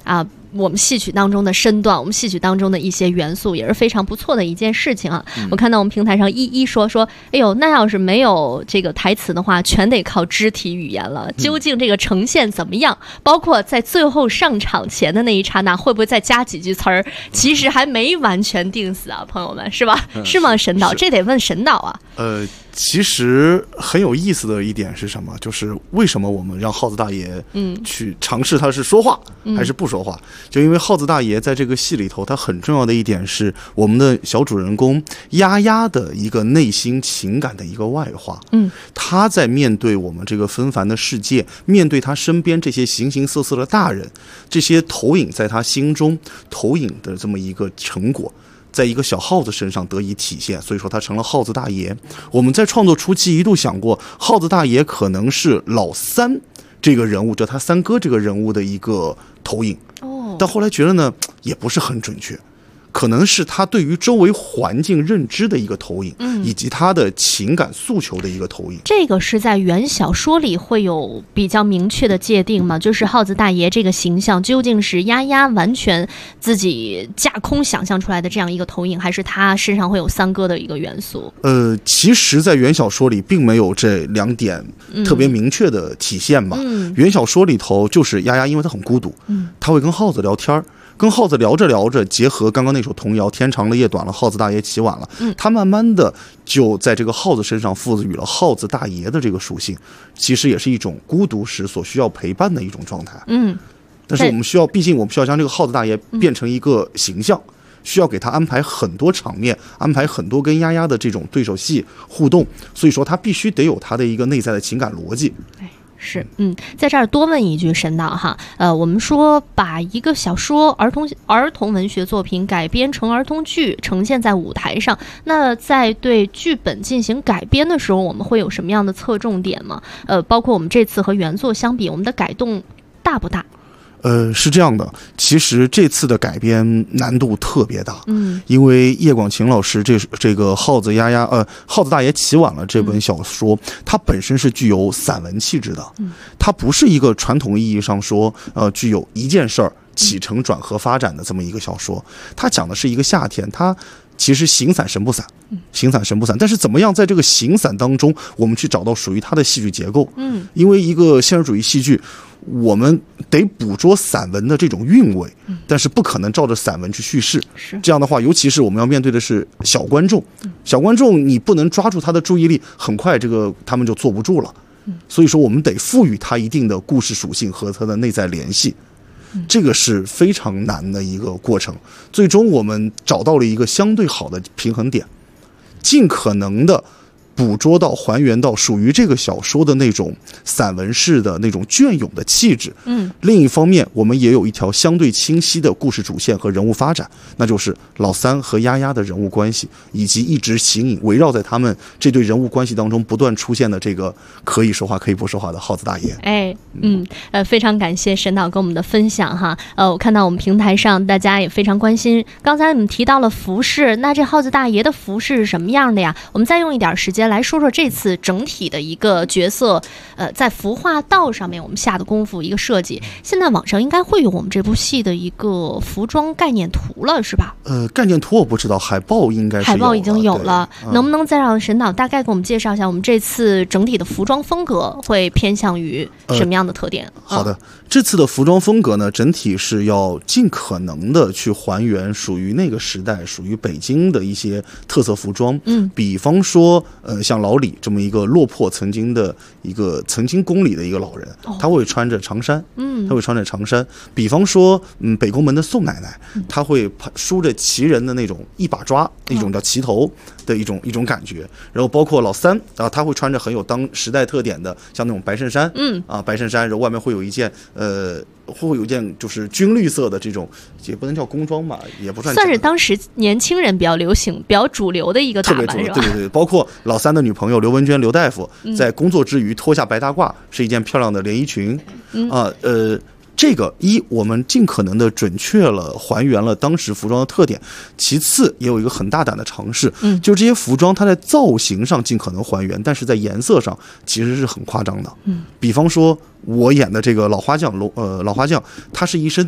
我们戏曲当中的身段，我们戏曲当中的一些元素，也是非常不错的一件事情啊。我看到我们平台上一说，哎呦，那要是没有这个台词的话，全得靠肢体语言了。究竟这个呈现怎么样？包括在最后上场前的那一刹那，会不会再加几句词儿？其实还没完全定死啊，朋友们，是吧？是吗？沈导，这得问沈导啊。 其实很有意思的一点是什么？就是为什么我们让耗子大爷去尝试他是说话还是不说话？就因为耗子大爷在这个戏里头，他很重要的一点是我们的小主人公丫丫的一个内心情感的一个外化。他在面对我们这个纷繁的世界，面对他身边这些形形色色的大人，这些投影在他心中投影的这么一个成果，在一个小耗子身上得以体现，所以说他成了耗子大爷。我们在创作初期一度想过，耗子大爷可能是老三这个人物，就他三哥这个人物的一个投影。但后来觉得呢，也不是很准确。可能是他对于周围环境认知的一个投影，以及他的情感诉求的一个投影。 这个是在原小说里会有比较明确的界定吗？就是耗子大爷这个形象究竟是丫丫完全自己架空想象出来的这样一个投影，还是他身上会有三哥的一个元素？ 其实在原小说里并没有这两点特别明确的体现吧。原小说里头就是丫丫，因为他很孤独，他会跟耗子聊天，跟耗子聊着聊着，结合刚刚那首童谣天长了夜短了，耗子大爷起晚了，他慢慢的就在这个耗子身上赋予了耗子大爷的这个属性，其实也是一种孤独时所需要陪伴的一种状态。但是我们需要，毕竟我们需要将这个耗子大爷变成一个形象，需要给他安排很多场面，安排很多跟丫丫的这种对手戏互动，所以说他必须得有他的一个内在的情感逻辑。 是，在这儿多问一句，沈导哈，我们说把一个小说儿童文学作品改编成儿童剧，呈现在舞台上，那在对剧本进行改编的时候，我们会有什么样的侧重点吗？包括我们这次和原作相比，我们的改动大不大？ 是这样的，其实这次的改编难度特别大，因为叶广芩老师这个耗子大爷起晚了这本小说，它本身是具有散文气质的，它不是一个传统意义上说具有一件事儿起承转合发展的这么一个小说，它讲的是一个夏天，它其实形散神不散，但是怎么样在这个形散当中，我们去找到属于它的戏剧结构？因为一个现实主义戏剧，我们得捕捉散文的这种韵味，但是不可能照着散文去叙事。这样的话，尤其是我们要面对的是小观众，你不能抓住他的注意力，很快他们就坐不住了。所以说，我们得赋予他一定的故事属性和他的内在联系。这个是非常难的一个过程，最终我们找到了一个相对好的平衡点，尽可能的捕捉到还原到属于这个小说的那种散文式的那种隽永的气质。另一方面我们也有一条相对清晰的故事主线和人物发展，那就是老三和丫丫的人物关系，以及一直形影围绕在他们这对人物关系当中不断出现的这个可以说话可以不说话的耗子大爷。 非常感谢沈导跟我们的分享哈。我看到我们平台上大家也非常关心，刚才你们提到了服饰，那这耗子大爷的服饰是什么样的呀？我们再用一点时间来说说这次整体的一个角色，在服化道上面我们下的功夫一个设计。现在网上应该会有我们这部戏的一个服装概念图了，是吧？ 概念图我不知道，海报应该是有了， 海报已经有了。能不能再让沈导大概给我们介绍一下，我们这次整体的服装风格会偏向于什么样的特点？ 好的，这次的服装风格呢，整体是要尽可能的去还原属于那个时代、属于北京的一些特色服装。比方说，像老李这么一个落魄曾经宫里的一个老人，他会穿着长衫，比方说，北宫门的宋奶奶，他会梳着旗人的那种一把抓，一种叫旗头的一种感觉。然后包括老三啊，他会穿着很有当时代特点的，像那种白衬衫，白衬衫，然后外面会有一件就是军绿色的这种，也不能叫工装吧，也不算是当时年轻人比较流行、比较主流的一个打扮，是吧？ 对，包括老三的女朋友刘文娟刘大夫，在工作之余脱下白大褂，是一件漂亮的连衣裙，这个我们尽可能的准确了还原了当时服装的特点，其次也有一个很大胆的尝试，就这些服装它在造型上尽可能还原，但是在颜色上其实是很夸张的。比方说我演的这个老花匠，他是一身大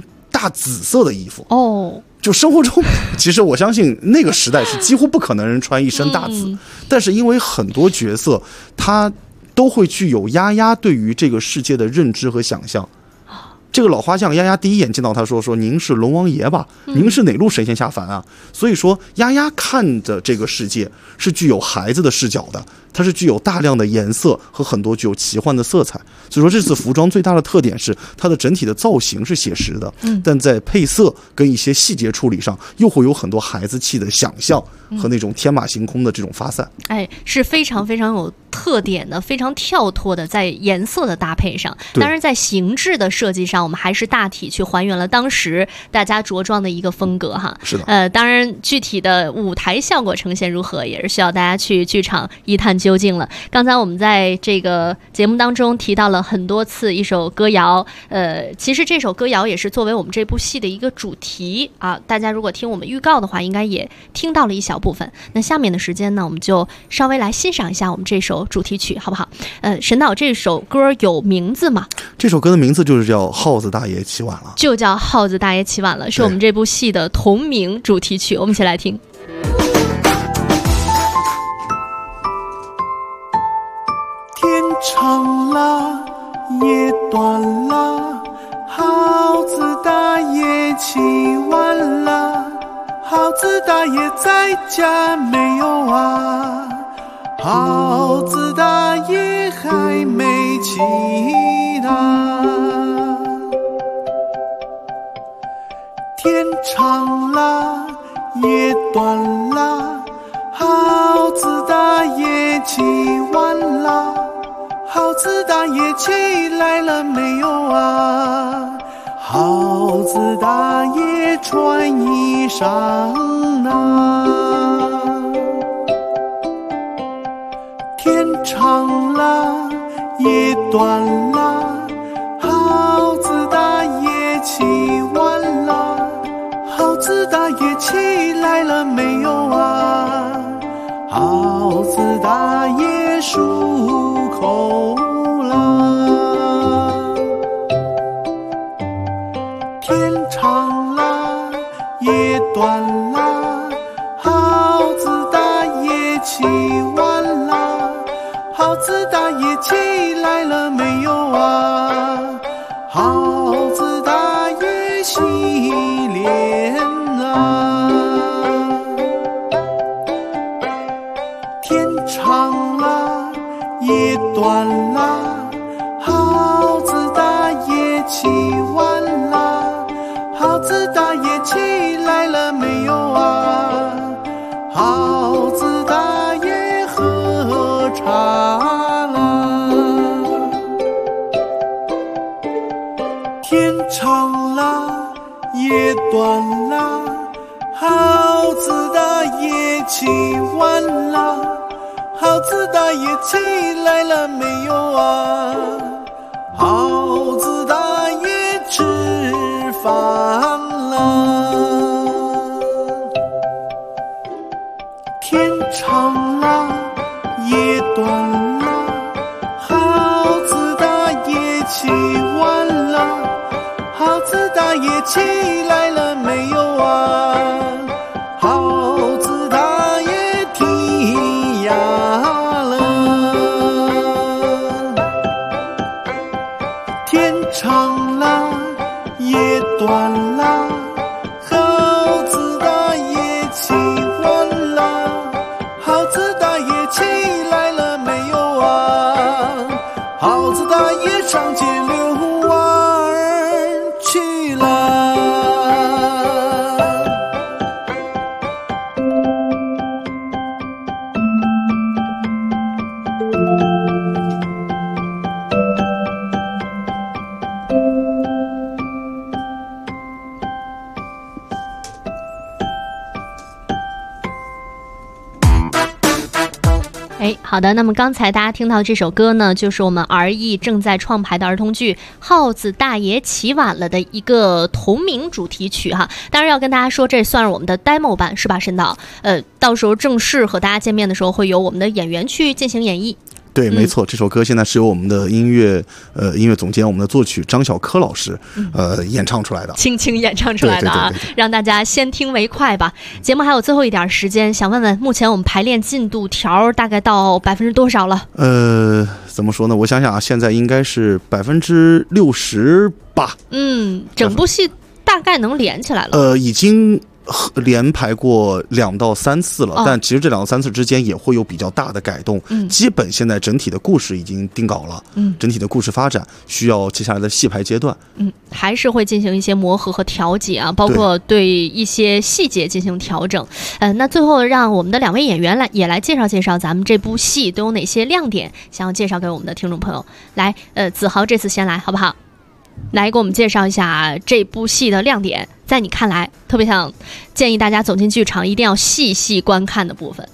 大紫色的衣服哦。 就生活中，其实我相信那个时代是几乎不可能人穿一身大紫，但是因为很多角色他都会具有丫丫对于这个世界的认知和想象。这个老花匠丫丫第一眼见到他说您是龙王爷吧，您是哪路神仙下凡啊？所以说丫丫看的这个世界是具有孩子的视角的，它是具有大量的颜色和很多具有奇幻的色彩。所以说这次服装最大的特点是它的整体的造型是写实的，但在配色跟一些细节处理上又会有很多孩子气的想象和那种天马行空的这种发散。 是非常非常有特点的，非常跳脱的，在颜色的搭配上，当然在形制的设计上我们还是大体去还原了当时大家着装的一个风格哈。 是的， 当然具体的舞台效果呈现如何也是需要大家去剧场一探究竟了。刚才我们在这个节目当中提到了很多次一首歌谣，其实这首歌谣也是作为我们这部戏的一个主题啊，大家如果听我们预告的话应该也听到了一小部分。那下面的时间呢，我们就稍微来欣赏一下我们这首主题曲好不好？沈导，这首歌有名字吗？ 这首歌的名字就是叫耗子大爷起晚了， 就叫耗子大爷起晚了，是我们这部戏的同名主题曲，我们一起来听。 天长了，夜短了，耗子大爷起晚了，耗子大爷在家没有啊？耗子大爷还没起呢。天长了，夜短了，耗子大爷起晚了，耗子大爷起来了没有啊？耗子大爷穿衣裳啊。天长了，夜短了，耗子大爷起晚了，耗子大爷起来了没有啊？耗子大爷漱口了。天长了，夜短了，耗子大爷起晚了，耗子大爷起来了没有啊？耗子大爷洗脸啊。天长了，夜短了，耗子大爷起晚了，耗子大爷起来了没有啊？耗子大爷喝茶了。天长了，夜短了，耗子大爷起晚了，耗子大爷起来了没有啊？耗子大爷吃饭了。天长了，夜短了，耗子大爷起晚了，耗子大爷起来了没有啊？耗子大爷剔牙了。天长了，夜短了，耗子大爷起晚了，耗子大爷起来了没有啊？耗子大爷上街遛娃儿去了。 好的，那么刚才大家听到这首歌呢，就是我们儿艺正在创排的儿童剧《耗子大爷起晚了》的一个同名主题曲哈。当然要跟大家说，这算是我们的 demo 版，是吧，沈导？到时候正式和大家见面的时候，会由我们的演员去进行演绎。 对，没错，这首歌现在是由我们的音乐总监，我们的作曲张小柯老师演唱出来的， 轻轻演唱出来的啊，对，让大家先听为快吧。节目还有最后一点时间，想问问目前我们排练进度条大概到多少了？ 怎么说呢？我想想啊，现在应该是60%吧。 整部戏大概能连起来了。 已经连排过2到3次了，但其实这2到3次之间也会有比较大的改动。基本现在整体的故事已经定稿了，整体的故事发展需要接下来的戏排阶段。 还是会进行一些磨合和调节啊，包括对一些细节进行调整。那最后让我们的2位演员也来介绍介绍咱们这部戏都有哪些亮点，想要介绍给我们的听众朋友。来，子豪这次先来好不好？来给我们介绍一下这部戏的亮点，在你看来特别想建议大家走进剧场一定要细细观看的部分。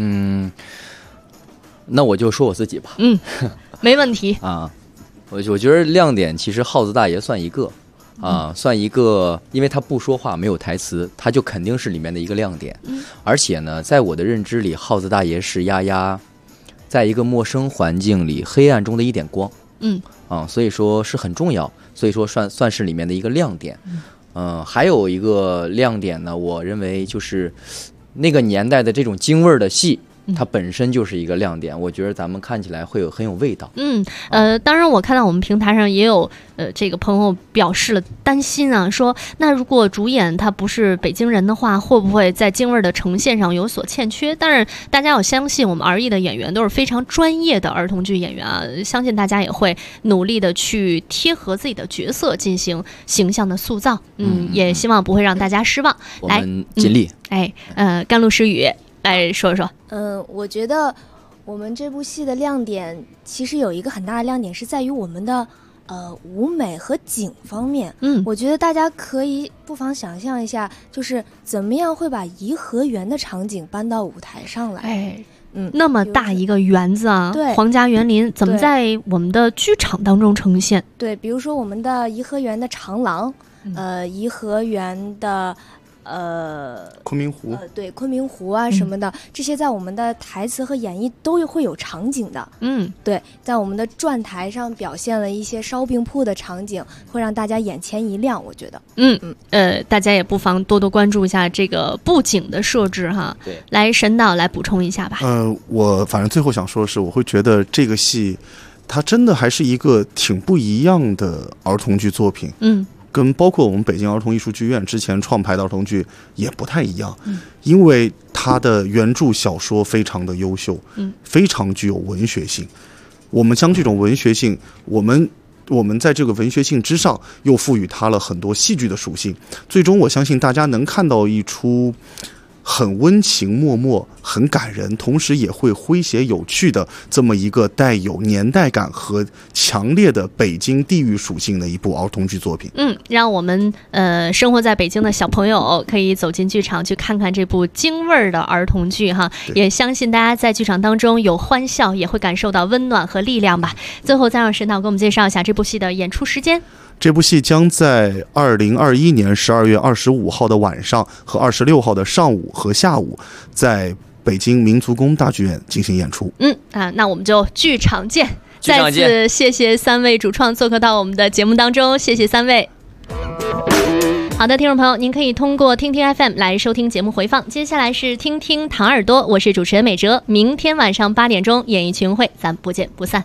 那我就说我自己吧。 没问题啊。我觉得亮点其实耗子大爷算一个算一个，因为他不说话没有台词，他就肯定是里面的一个亮点。而且呢，在我的认知里，耗子大爷是丫丫在一个陌生环境里黑暗中的一点光。所以说是很重要，所以说算是里面的一个亮点。还有一个亮点呢，我认为就是那个年代的这种京味儿的戏，它本身就是一个亮点，我觉得咱们看起来会很有味道。 当然我看到我们平台上也有这个朋友表示了担心啊，说那如果主演他不是北京人的话，会不会在京味的呈现上有所欠缺？但是大家要相信我们儿艺的演员都是非常专业的儿童剧演员啊，相信大家也会努力的去贴合自己的角色进行形象的塑造。也希望不会让大家失望。 我们尽力。 甘露诗雨来说说。 我觉得我们这部戏的亮点其实有一个很大的亮点是在于我们的舞美和景方面。我觉得大家可以不妨想象一下，就是怎么样会把颐和园的场景搬到舞台上来。 那么大一个园子啊， 对， 皇家园林怎么在我们的剧场当中呈现？ 对，比如说我们的颐和园的长廊，颐和园的昆明湖， 对，昆明湖啊什么的，这些在我们的台词和演绎都会有场景的。对，在我们的转台上表现了一些烧饼铺的场景，会让大家眼前一亮。我觉得， 大家也不妨多多关注一下这个布景的设置哈。 对， 来沈导来补充一下吧。 我反正最后想说的是，我会觉得这个戏，它真的还是一个挺不一样的儿童剧作品。跟包括我们北京儿童艺术剧院之前创排的儿童剧也不太一样，因为它的原著小说非常的优秀，非常具有文学性。我们将这种文学性，我们在这个文学性之上，又赋予它了很多戏剧的属性。最终，我相信大家能看到一出很温情脉脉、很感人，同时也会诙谐有趣的这么一个带有年代感和强烈的北京地域属性的一部儿童剧作品。 让我们生活在北京的小朋友可以走进剧场去看看这部京味儿的儿童剧哈，也相信大家在剧场当中有欢笑，也会感受到温暖和力量吧。最后再让沈导给我们介绍一下这部戏的演出时间。 这部戏将在2021年12月25号的晚上和26号的上午和下午，在北京民族宫大剧院进行演出。 那我们就剧场见。再次谢谢3位主创做客到我们的节目当中，谢谢3位。好的，听众朋友，您可以通过听听 FM 来收听节目回放。接下来是听听糖耳朵，我是主持人美哲。明天晚上8点钟演艺群会，咱不见不散。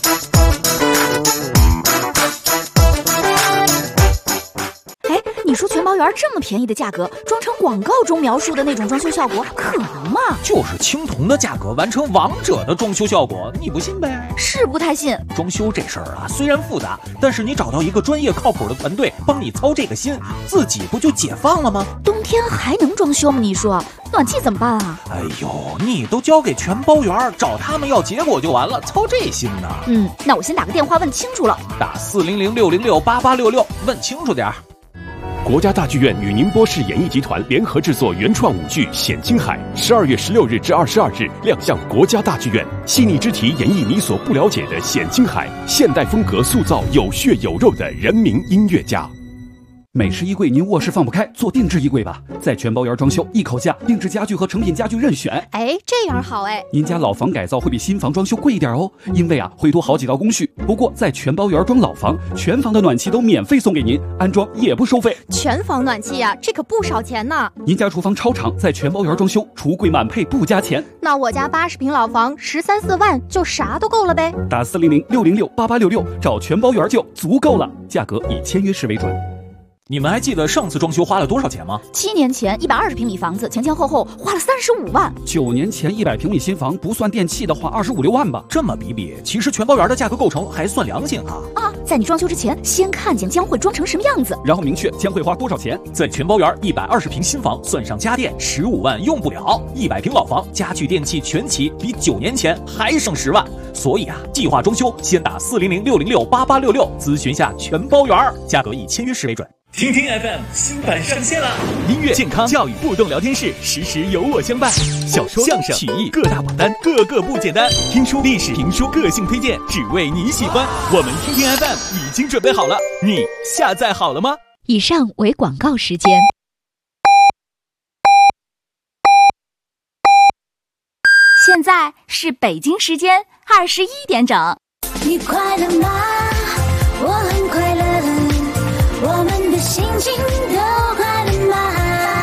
你说全包园这么便宜的价格，装成广告中描述的那种装修效果，可能吗？ 就是青铜的价格完成王者的装修效果，你不信呗？ 是不太信。 装修这事儿啊，虽然复杂，但是你找到一个专业靠谱的团队帮你操这个心，自己不就解放了吗？ 冬天还能装修吗？你说暖气怎么办啊？ 哎呦，你都交给全包园，找他们要结果就完了，操这心呢？ 那我先打个电话问清楚了， 打400-606-8866，问清楚点儿。 国家大剧院与宁波市演艺集团联合制作原创舞剧《显青海》，12月16日至22日亮相国家大剧院。细腻之题演绎你所不了解的显青海，现代风格塑造有血有肉的人民音乐家。 美式衣柜您卧室放不开，做定制衣柜吧，在全包园装修，一口价，定制家具和成品家具任选。 哎，这样好哎。 您家老房改造会比新房装修贵一点哦，因为会多好几道工序。不过在全包园装老房，全房的暖气都免费送给您，安装也不收费。 全房暖气呀，这可不少钱呢。 您家厨房超长，在全包园装修，橱柜满配不加钱。 那我家80平老房13、14万就啥都够了呗。 打400-606-8866找全包园就足够了，价格以签约式为准。 你们还记得上次装修花了多少钱吗 ？7年前120平米房子前前后后花了35万。 9年前100平米新房不算电器的话25、6万吧。 这么比，其实全包园的价格构成还算良心啊！ 在你装修之前，先看见将会装成什么样子， 然后明确将会花多少钱。 在全包园120平新房算上家电15万用不了，100平老房家具电器全齐，比9年前还省10万。所以计划装修先打400-606-8866咨询下全包园，价格以签约式为准。 听听 FM 新版上线了，音乐、健康、教育、互动聊天室，时时有我相伴。小说、相声、曲艺各大榜单，个个不简单。听书、历史、评书，个性推荐，只为你喜欢。我们听听 FM 已经准备好了，你下载好了吗？ 以上为广告时间。 现在是北京时间21点整。 你快乐吗？我很快乐。我们的心情都快乐吗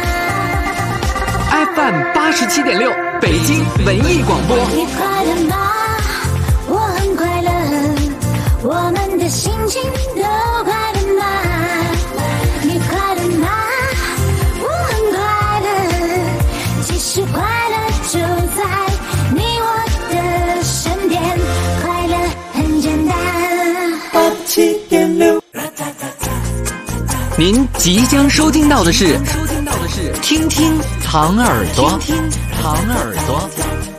？FM 87.6，北京文艺广播。 你快乐吗？我很快乐。我们的心情都快乐吗？你快乐吗？我很快乐。其实快乐就在你我的身边，快乐很简单。87.6。 您即将收听到的是听听糖耳朵，听听糖耳朵。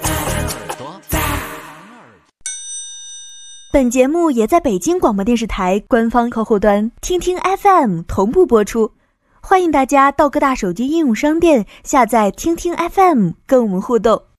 本节目也在北京广播电视台官方客户端听听 FM 同步播出，欢迎大家到各大手机应用商店下载听听 FM 跟我们互动。